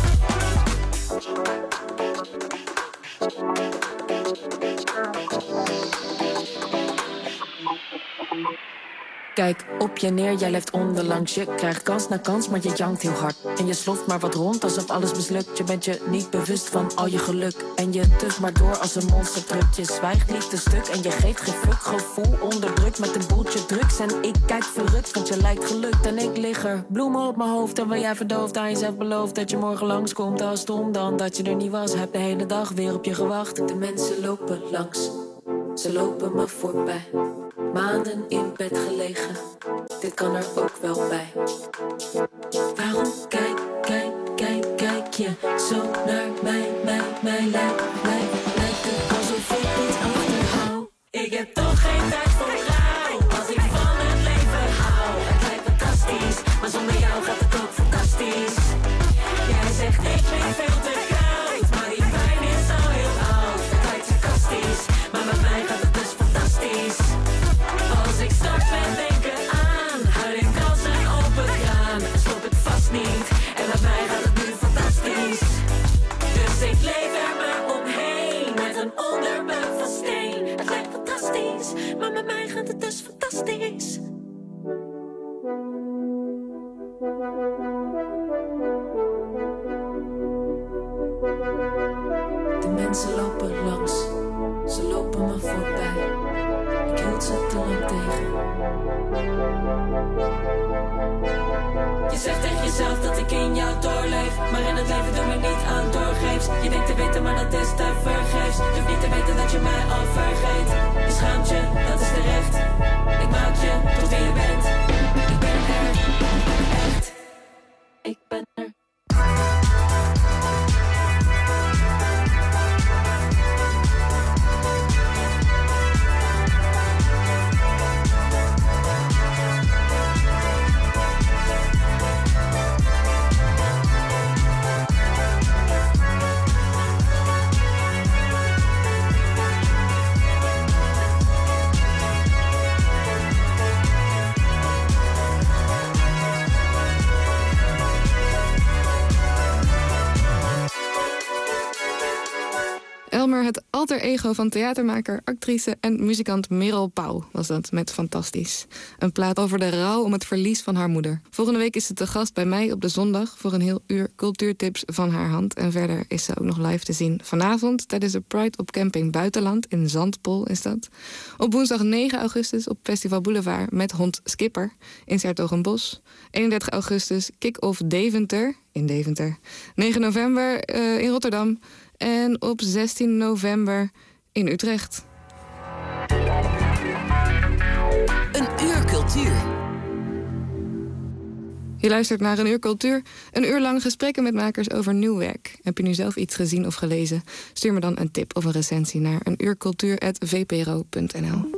Kijk op je neer, jij leeft onderlangs. Je krijgt kans na kans, maar je jankt heel hard. En je sloft maar wat rond, alsof alles mislukt. Je bent je niet bewust van al je geluk. En je tust maar door als een monsterdruk. Je zwijgt liefde stuk en je geeft geen fuck. Gevoel onderdrukt met een boeltje drugs. En ik kijk verrukt, want je lijkt gelukt. En ik lig er, bloemen op mijn hoofd. Terwijl jij verdoofd aan jezelf belooft dat je morgen langskomt. Als stom dan dat je er niet was. Heb de hele dag weer op je gewacht. De mensen lopen langs, ze lopen me voorbij. Maanden in bed gelegen, dit kan er ook wel bij. Waarom kijk je zo naar mij lijkt het alsof ik iets achterhoud. Ik heb toch geen tijd voor rouw, als ik van het leven hou. Het lijkt fantastisch, maar zonder jou gaat het ook fantastisch. Jij zegt ik ben veel te koud, maar die pijn is al heel oud. Het lijkt sarcastisch, maar met mij gaat het dus fantastisch. Als ik start met denken aan, huil ik als een open kraan. Stop het vast niet, en met mij gaat het nu fantastisch. Dus ik leef er maar omheen, met een onderbuik van steen. Het lijkt fantastisch, maar met mij gaat het dus fantastisch. De mensen lopen langs, ze lopen me voorbij. Ik hield ze te lang tegen. Je zegt tegen jezelf dat ik in jou doorleef, maar in het leven doe me niet aan doorgeefs. Je denkt te weten, maar dat is te vergeefs. Je hoeft niet te weten dat je mij al vergeet. Je schaamt je, dat is terecht. Ik maak je tot wie je bent. Ik ben er, echt. Ik ben er. nummer het alter ego van theatermaker, actrice en muzikant Merel Pauw was dat, met Fantastisch. Een plaat over de rouw om het verlies van haar moeder. Volgende week is ze te gast bij mij op de zondag voor een heel uur cultuurtips van haar hand. En verder is ze ook nog live te zien vanavond tijdens de Pride op Camping Buitenland in Zandpool is dat. Op woensdag 9 augustus op Festival Boulevard met hond Skipper in 's-Hertogenbosch. 31 augustus Kick-Off Deventer in Deventer. 9 november in Rotterdam. En op 16 november in Utrecht. Een uur cultuur. Je luistert naar Een Uur Cultuur. Een uur lang gesprekken met makers over nieuw werk. Heb je nu zelf iets gezien of gelezen? Stuur me dan een tip of een recensie naar eenuurcultuur@vpro.nl.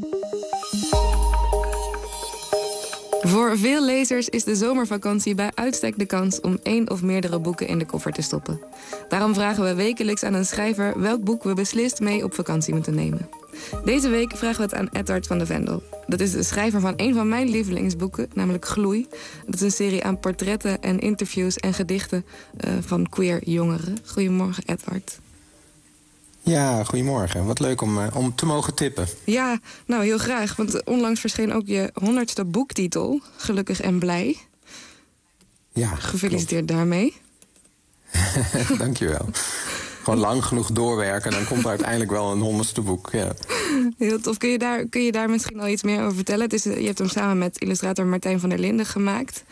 Voor veel lezers is de zomervakantie bij uitstek de kans om 1 of meerdere boeken in de koffer te stoppen. Daarom vragen we wekelijks aan een schrijver welk boek we beslist mee op vakantie moeten nemen. Deze week vragen we het aan Edward van de Vendel. Dat is de schrijver van een van mijn lievelingsboeken, namelijk Gloei. Dat is een serie aan portretten en interviews en gedichten van queer jongeren. Goedemorgen, Edward. Ja, goedemorgen. Wat leuk om te mogen tippen. Ja, nou heel graag. Want onlangs verscheen ook je 100ste boektitel. Gelukkig en blij. Ja, gefeliciteerd daarmee. Dankjewel. Gewoon lang genoeg doorwerken en dan komt er uiteindelijk wel een 100ste boek. Ja. Heel tof. Kun je daar misschien al iets meer over vertellen? Je hebt hem samen met illustrator Martijn van der Linden gemaakt.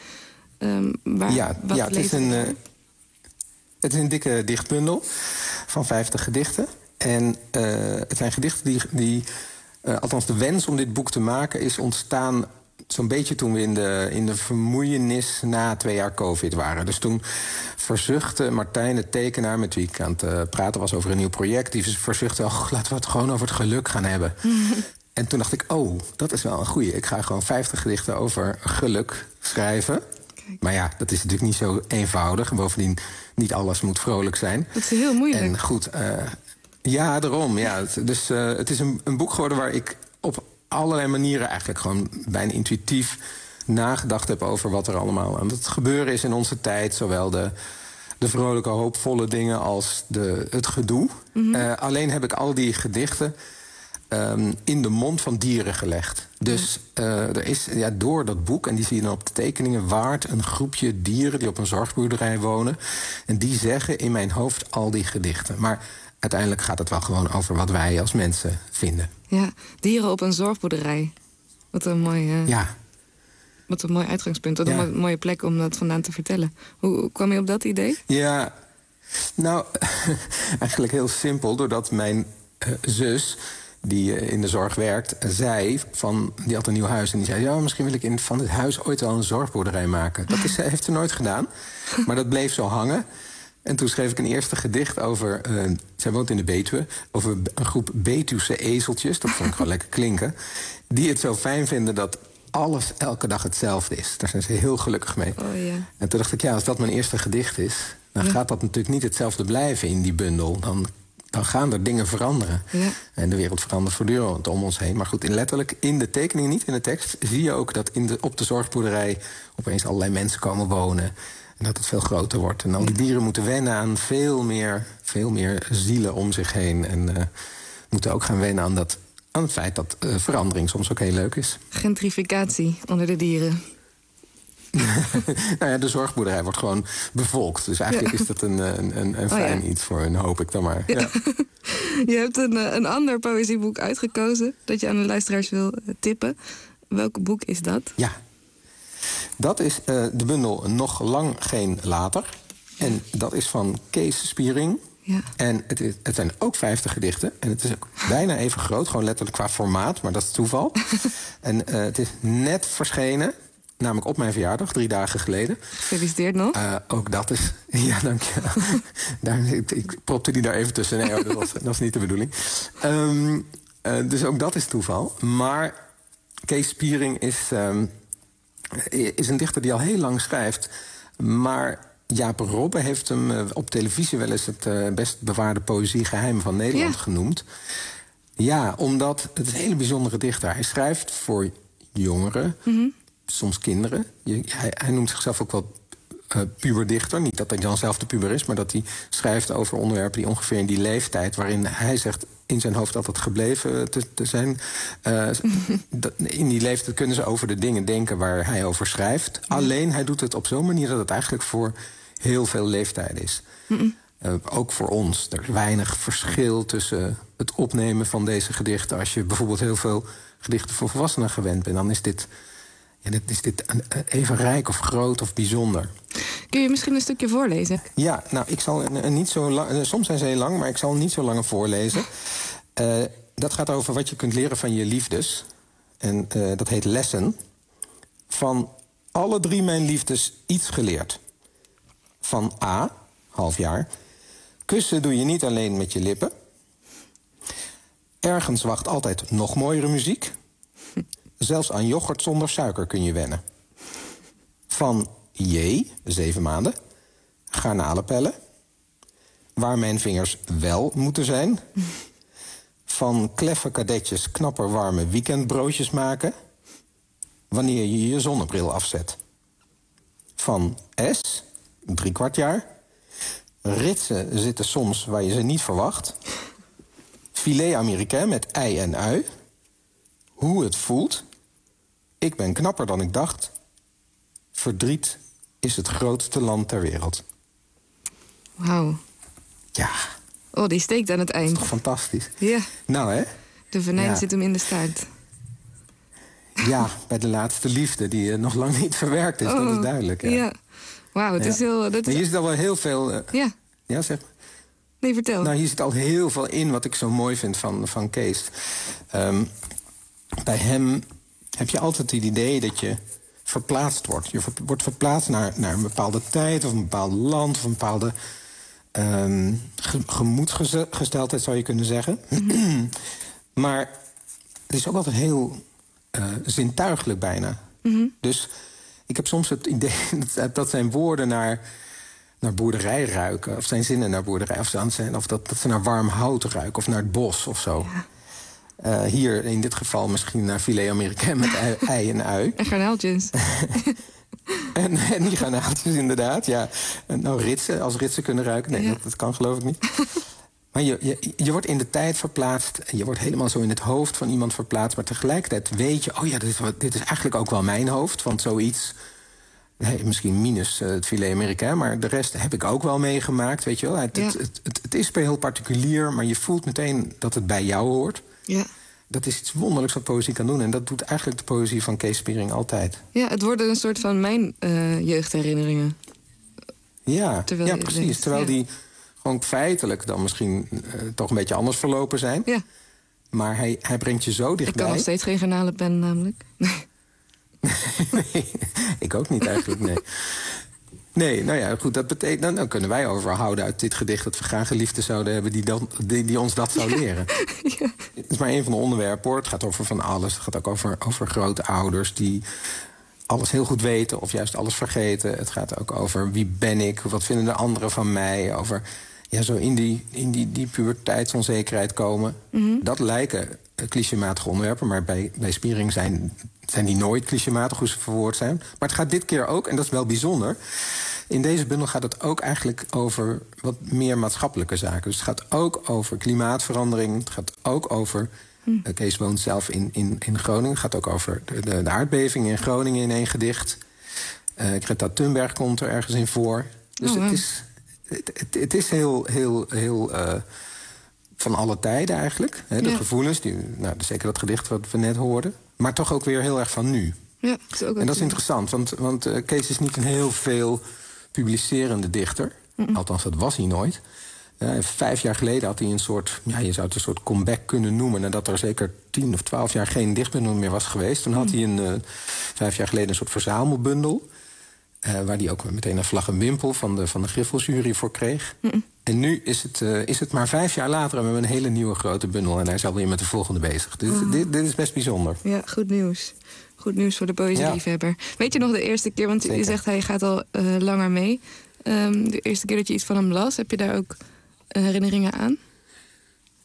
Het is een dikke dichtbundel van 50 gedichten. En het zijn gedichten die althans de wens om dit boek te maken is ontstaan zo'n beetje toen we in de vermoeienis na 2 jaar COVID waren. Dus toen verzuchtte Martijn, de tekenaar met wie ik aan het praten was over een nieuw project, die verzuchtte, laten we het gewoon over het geluk gaan hebben. En toen dacht ik, dat is wel een goeie. Ik ga gewoon 50 gedichten over geluk schrijven. Maar ja, dat is natuurlijk niet zo eenvoudig. En bovendien, niet alles moet vrolijk zijn. Dat is heel moeilijk. En goed, ja, daarom. Ja. Dus het is een boek geworden waar ik op allerlei manieren eigenlijk gewoon bijna intuïtief nagedacht heb over wat er allemaal aan het gebeuren is in onze tijd. Zowel de vrolijke, hoopvolle dingen als het gedoe. Mm-hmm. Alleen heb ik al die gedichten in de mond van dieren gelegd. Dus er is door dat boek, en die zie je dan op de tekeningen, waard een groepje dieren die op een zorgboerderij wonen. En die zeggen in mijn hoofd al die gedichten. Maar uiteindelijk gaat het wel gewoon over wat wij als mensen vinden. Ja, dieren op een zorgboerderij. Wat een mooi uitgangspunt. Wat een mooie plek om dat vandaan te vertellen. Hoe kwam je op dat idee? Ja, nou, eigenlijk heel simpel. Doordat mijn zus, die in de zorg werkt, die had een nieuw huis. En die zei, misschien wil ik van dit huis ooit wel een zorgboerderij maken. Dat heeft ze nooit gedaan. Maar dat bleef zo hangen. En toen schreef ik een eerste gedicht over, zij woont in de Betuwe, over een groep Betuwse ezeltjes, dat vond ik wel lekker klinken, die het zo fijn vinden dat alles elke dag hetzelfde is. Daar zijn ze heel gelukkig mee. Oh, ja. En toen dacht ik, als dat mijn eerste gedicht is, dan gaat dat natuurlijk niet hetzelfde blijven in die bundel. Dan gaan er dingen veranderen. Ja. En de wereld verandert voortdurend om ons heen. Maar goed, letterlijk in de tekening, niet in de tekst, zie je ook dat op de zorgboerderij opeens allerlei mensen komen wonen. En dat het veel groter wordt. En al die dieren moeten wennen aan veel meer zielen om zich heen. En moeten ook gaan wennen aan het feit dat verandering soms ook heel leuk is. Gentrificatie onder de dieren. Nou ja, de zorgboerderij wordt gewoon bevolkt. Dus eigenlijk is dat een fijn iets voor hen, hoop ik dan maar. Ja. Je hebt een ander poëzieboek uitgekozen dat je aan de luisteraars wil tippen. Welk boek is dat? Ja. Dat is de bundel Nog lang geen later. En dat is van Kees Spiering. Ja. En het zijn ook 50 gedichten. En het is ook bijna even groot, gewoon letterlijk qua formaat. Maar dat is toeval. En het is net verschenen, namelijk op mijn verjaardag, 3 dagen geleden. Gefeliciteerd nog. Ook dat is... Ja, dank je. Ik propte die daar even tussen. Nee, dat was niet de bedoeling. Dus ook dat is toeval. Maar Kees Spiering is een dichter die al heel lang schrijft. Maar Jaap Robbe heeft hem op televisie wel eens het best bewaarde poëziegeheim van Nederland genoemd. Ja, omdat het is een hele bijzondere dichter. Hij schrijft voor jongeren, soms kinderen. Hij noemt zichzelf ook wel puberdichter. Niet dat hij dan zelf de puber is, maar dat hij schrijft over onderwerpen die ongeveer in die leeftijd, waarin hij zegt in zijn hoofd altijd gebleven te zijn. In die leeftijd kunnen ze over de dingen denken waar hij over schrijft. Alleen hij doet het op zo'n manier dat het eigenlijk voor heel veel leeftijden is. Ook voor ons. Er is weinig verschil tussen het opnemen van deze gedichten. Als je bijvoorbeeld heel veel gedichten voor volwassenen gewend bent, dan is dit even rijk of groot of bijzonder. Kun je misschien een stukje voorlezen? Ja, nou, ik zal niet zo lang. Soms zijn ze heel lang, maar ik zal niet zo lang voorlezen. Dat gaat over wat je kunt leren van je liefdes. En dat heet Lessen. Van alle 3 mijn liefdes iets geleerd. Van A, half jaar. Kussen doe je niet alleen met je lippen. Ergens wacht altijd nog mooiere muziek. Zelfs aan yoghurt zonder suiker kun je wennen. Van J, 7 maanden. Garnalenpellen. Waar mijn vingers wel moeten zijn. Van kleffe kadetjes knapperwarme weekendbroodjes maken. Wanneer je je zonnebril afzet. Van S, 3/4 jaar. Ritsen zitten soms waar je ze niet verwacht. Filet américain met ei en ui. Hoe het voelt. Ik ben knapper dan ik dacht. Verdriet is het grootste land ter wereld. Wauw. Ja. Oh, die steekt aan het eind. Dat is toch fantastisch? Ja. Nou, hè? De venijn zit hem in de staart. Ja, bij de laatste liefde, die nog lang niet verwerkt is. Dat is duidelijk. Ja. Wauw, het is heel... Maar hier zit al wel heel veel... Ja. Ja, zeg maar. Nee, vertel. Nou, hier zit al heel veel in wat ik zo mooi vind van Kees. Bij hem heb je altijd het idee dat je verplaatst wordt. Je wordt verplaatst naar een bepaalde tijd of een bepaald land of een bepaalde gemoedsgesteldheid, zou je kunnen zeggen. Maar het is ook altijd heel zintuigelijk bijna. Dus ik heb soms het idee dat zijn woorden naar boerderij ruiken, of zijn zinnen naar boerderij, of dat ze naar warm hout ruiken of naar het bos of zo. Ja. Hier in dit geval misschien naar filet américain met ei en ui. En garnaaltjes. en die garnaaltjes inderdaad, ja. En nou, ritsen kunnen ruiken. Nee, dat kan geloof ik niet. Maar je wordt in de tijd verplaatst. Je wordt helemaal zo in het hoofd van iemand verplaatst. Maar tegelijkertijd weet je, oh ja, dit is eigenlijk ook wel mijn hoofd. Want zoiets, misschien minus het filet américain, maar de rest heb ik ook wel meegemaakt, weet je wel. Het is heel particulier, maar je voelt meteen dat het bij jou hoort. Ja. Dat is iets wonderlijks wat poëzie kan doen. En dat doet eigenlijk de poëzie van Kees Spiering altijd. Ja, het worden een soort van mijn jeugdherinneringen. Ja, precies. Terwijl die gewoon feitelijk dan misschien toch een beetje anders verlopen zijn. Ja. Maar hij brengt je zo dichtbij. Ik kan nog steeds geen garnalenpen namelijk. Nee, ik ook niet eigenlijk, nee. Nee, nou ja, goed, dat betekent... Dan kunnen wij overhouden uit dit gedicht dat we graag een liefde zouden hebben die ons dat zou leren. Ja. Het is maar één van de onderwerpen, hoor. Het gaat over van alles. Het gaat ook over grote ouders die alles heel goed weten of juist alles vergeten. Het gaat ook over wie ben ik, wat vinden de anderen van mij. Over zo in die puberteitsonzekerheid komen. Dat lijken clichématige onderwerpen, maar bij Spiering zijn die nooit clichématig, hoe ze verwoord zijn. Maar het gaat dit keer ook, en dat is wel bijzonder, in deze bundel gaat het ook eigenlijk over wat meer maatschappelijke zaken. Dus het gaat ook over klimaatverandering. Het gaat ook over... Kees woont zelf in Groningen. Het gaat ook over de aardbeving in Groningen in één gedicht. Greta Thunberg komt er ergens in voor. Dus het is heel van alle tijden eigenlijk. Hè, de gevoelens, zeker dat gedicht wat we net hoorden. Maar toch ook weer heel erg van nu. Ja, en dat is interessant, want Kees is niet een heel veel publicerende dichter. Althans, dat was hij nooit. 5 jaar geleden had hij een soort, je zou het een soort comeback kunnen noemen, nadat er zeker 10 of 12 jaar geen dichtbundel meer was geweest. Toen had hij 5 jaar geleden een soort verzamelbundel. Waar hij ook meteen een vlag en wimpel van de Griffelsjury voor kreeg. En nu is het maar 5 jaar later en we hebben een hele nieuwe grote bundel. En hij is alweer met de volgende bezig. Dit is best bijzonder. Ja, goed nieuws. Goed nieuws voor de poëzieliefhebber. Ja. Weet je nog de eerste keer, want je zegt hij gaat al langer mee. De eerste keer dat je iets van hem las, heb je daar ook herinneringen aan?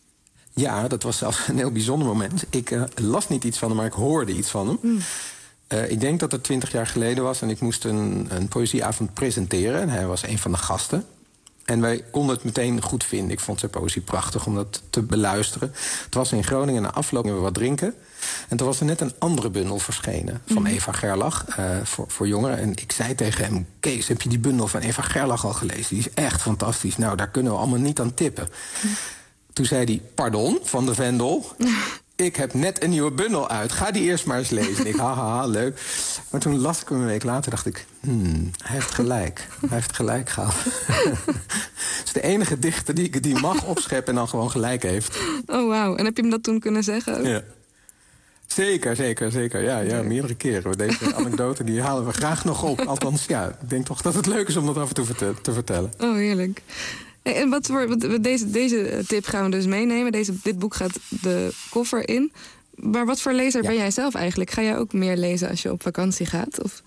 Ja, dat was zelfs een heel bijzonder moment. Ik las niet iets van hem, maar ik hoorde iets van hem. Ik denk dat het 20 jaar geleden was en ik moest een poëzieavond presenteren. En hij was een van de gasten. En wij konden het meteen goed vinden. Ik vond zijn poëzie prachtig om dat te beluisteren. Het was in Groningen, na afloop gingen we wat drinken. En toen was er net een andere bundel verschenen van Eva Gerlach voor jongeren. En ik zei tegen hem, Kees, heb je die bundel van Eva Gerlach al gelezen? Die is echt fantastisch. Nou, daar kunnen we allemaal niet aan tippen. Toen zei hij, pardon, Van de Vendel. Ik heb net een nieuwe bundel uit. Ga die eerst maar eens lezen. Ik, haha, leuk. Maar toen las ik hem een week later, dacht ik... hij heeft gelijk. Hij heeft gelijk gehad. Het is de enige dichter die mag opscheppen en dan gewoon gelijk heeft. Oh, wauw. En heb je hem dat toen kunnen zeggen? Ja. Zeker. Ja, meerdere keren. Deze anekdote die halen we graag nog op. Althans, ja, ik denk toch dat het leuk is om dat af en toe te vertellen. Oh, heerlijk. En deze tip gaan we dus meenemen. Dit boek gaat de koffer in. Maar wat voor lezer ben jij zelf eigenlijk? Ga jij ook meer lezen als je op vakantie gaat? Of?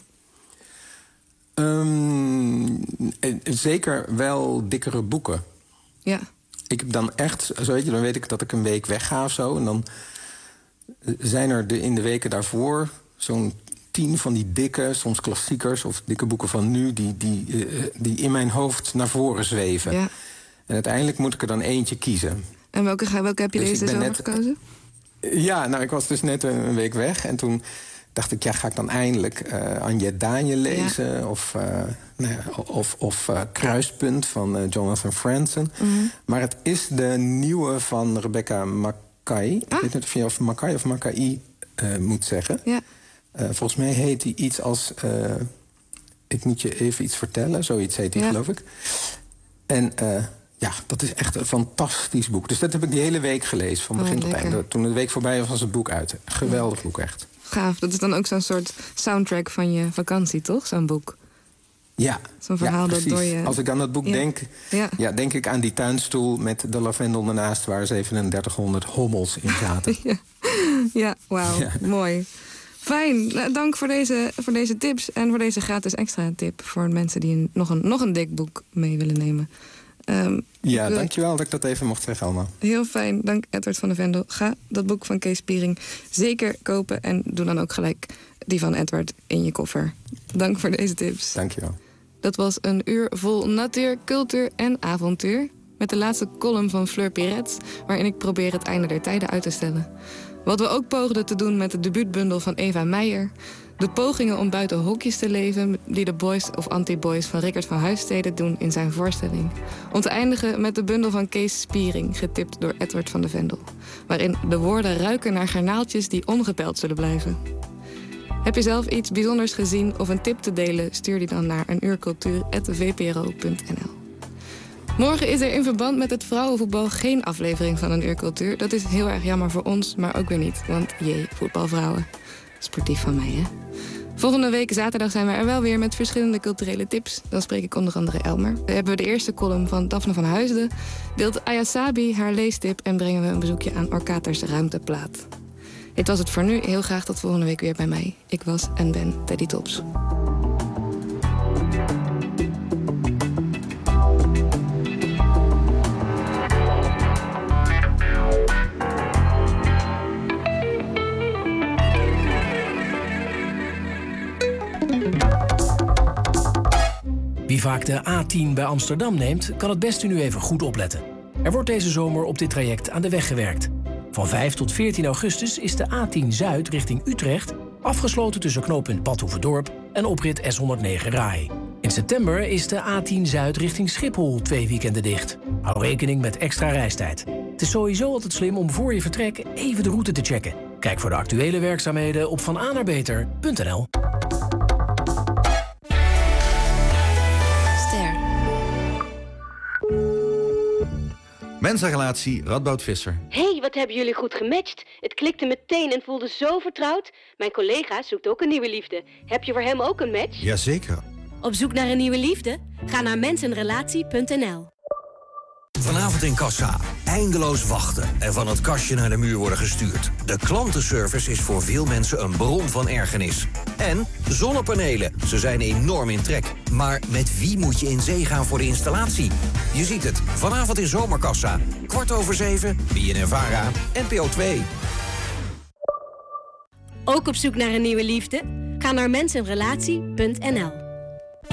Zeker wel dikkere boeken. Ja. Ik heb dan echt, zo weet je, dan weet ik dat ik een week wegga of zo. En dan zijn er in de weken daarvoor zo'n 10 van die dikke, soms klassiekers of dikke boeken van nu... die in mijn hoofd naar voren zweven. Ja. En uiteindelijk moet ik er dan eentje kiezen. En welke heb je dus deze zomer gekozen? Ja, nou, ik was dus net een week weg. En toen dacht ik, ga ik dan eindelijk Anje Daanje lezen? Ja. Of Kruispunt van Jonathan Franzen. Maar het is de nieuwe van Rebecca Makkai. Ik weet niet of je Makkai of Makkai moet zeggen. Ja. Volgens mij heet hij iets als... ik moet je even iets vertellen. Zoiets heet hij, geloof ik. En dat is echt een fantastisch boek. Dus dat heb ik die hele week gelezen, van begin tot einde. Toen de week voorbij was het boek uit. Geweldig boek, echt. Gaaf. Dat is dan ook zo'n soort soundtrack van je vakantie, toch? Zo'n boek. Ja. Zo'n verhaal dat door je... Als ik aan dat boek denk... Ja, denk ik aan die tuinstoel met de lavendel ernaast... waar 3700 hommels in zaten. Ja, wauw. Ja. Mooi. Fijn, dank voor deze tips en voor deze gratis extra tip... voor mensen die nog een dik boek mee willen nemen. Dankjewel dat ik dat even mocht zeggen allemaal. Heel fijn, dank Edward van de Vendel. Ga dat boek van Kees Spiering zeker kopen... en doe dan ook gelijk die van Edward in je koffer. Dank voor deze tips. Dankjewel. Dat was een uur vol natuur, cultuur en avontuur... met de laatste column van Fleur Pirets... waarin ik probeer het einde der tijden uit te stellen... Wat we ook poogden te doen met de debuutbundel van Eva Meijer... de pogingen om buiten hokjes te leven... die de Boys of Anti-Boys van Rickert van Huisstede doen in zijn voorstelling. Om te eindigen met de bundel van Kees Spiering... getipt door Edward van de Vendel. Waarin de woorden ruiken naar garnaaltjes die ongepeld zullen blijven. Heb je zelf iets bijzonders gezien of een tip te delen... stuur die dan naar eenuurcultuur@vpro.nl. Morgen is er in verband met het vrouwenvoetbal geen aflevering van Een Uur Cultuur. Dat is heel erg jammer voor ons, maar ook weer niet. Want voetbalvrouwen. Sportief van mij, hè? Volgende week zaterdag zijn we er wel weer met verschillende culturele tips. Dan spreek ik onder andere Elmer. Dan hebben we de eerste column van Daphne van Huisden. Deelt Ayasabi haar leestip en brengen we een bezoekje aan Orkaters ruimteplaat. Dit was het voor nu. Heel graag tot volgende week weer bij mij. Ik was en ben Teddy Tops. Wie vaak de A10 bij Amsterdam neemt, kan het beste nu even goed opletten. Er wordt deze zomer op dit traject aan de weg gewerkt. Van 5 tot 14 augustus is de A10 Zuid richting Utrecht... afgesloten tussen knooppunt Badhoevedorp en oprit S109 Rai. In september is de A10 Zuid richting Schiphol 2 weekenden dicht. Hou rekening met extra reistijd. Het is sowieso altijd slim om voor je vertrek even de route te checken. Kijk voor de actuele werkzaamheden op vananabeter.nl. Mensenrelatie, Radboud Visser. Hé, wat hebben jullie goed gematcht. Het klikte meteen en voelde zo vertrouwd. Mijn collega zoekt ook een nieuwe liefde. Heb je voor hem ook een match? Jazeker. Op zoek naar een nieuwe liefde? Ga naar mensenrelatie.nl. Vanavond in kassa. Eindeloos wachten en van het kastje naar de muur worden gestuurd. De klantenservice is voor veel mensen een bron van ergernis. En zonnepanelen. Ze zijn enorm in trek. Maar met wie moet je in zee gaan voor de installatie? Je ziet het. Vanavond in Zomerkassa. 6:15, BNN-Vara, NPO 2. Ook op zoek naar een nieuwe liefde? Ga naar mensenrelatie.nl.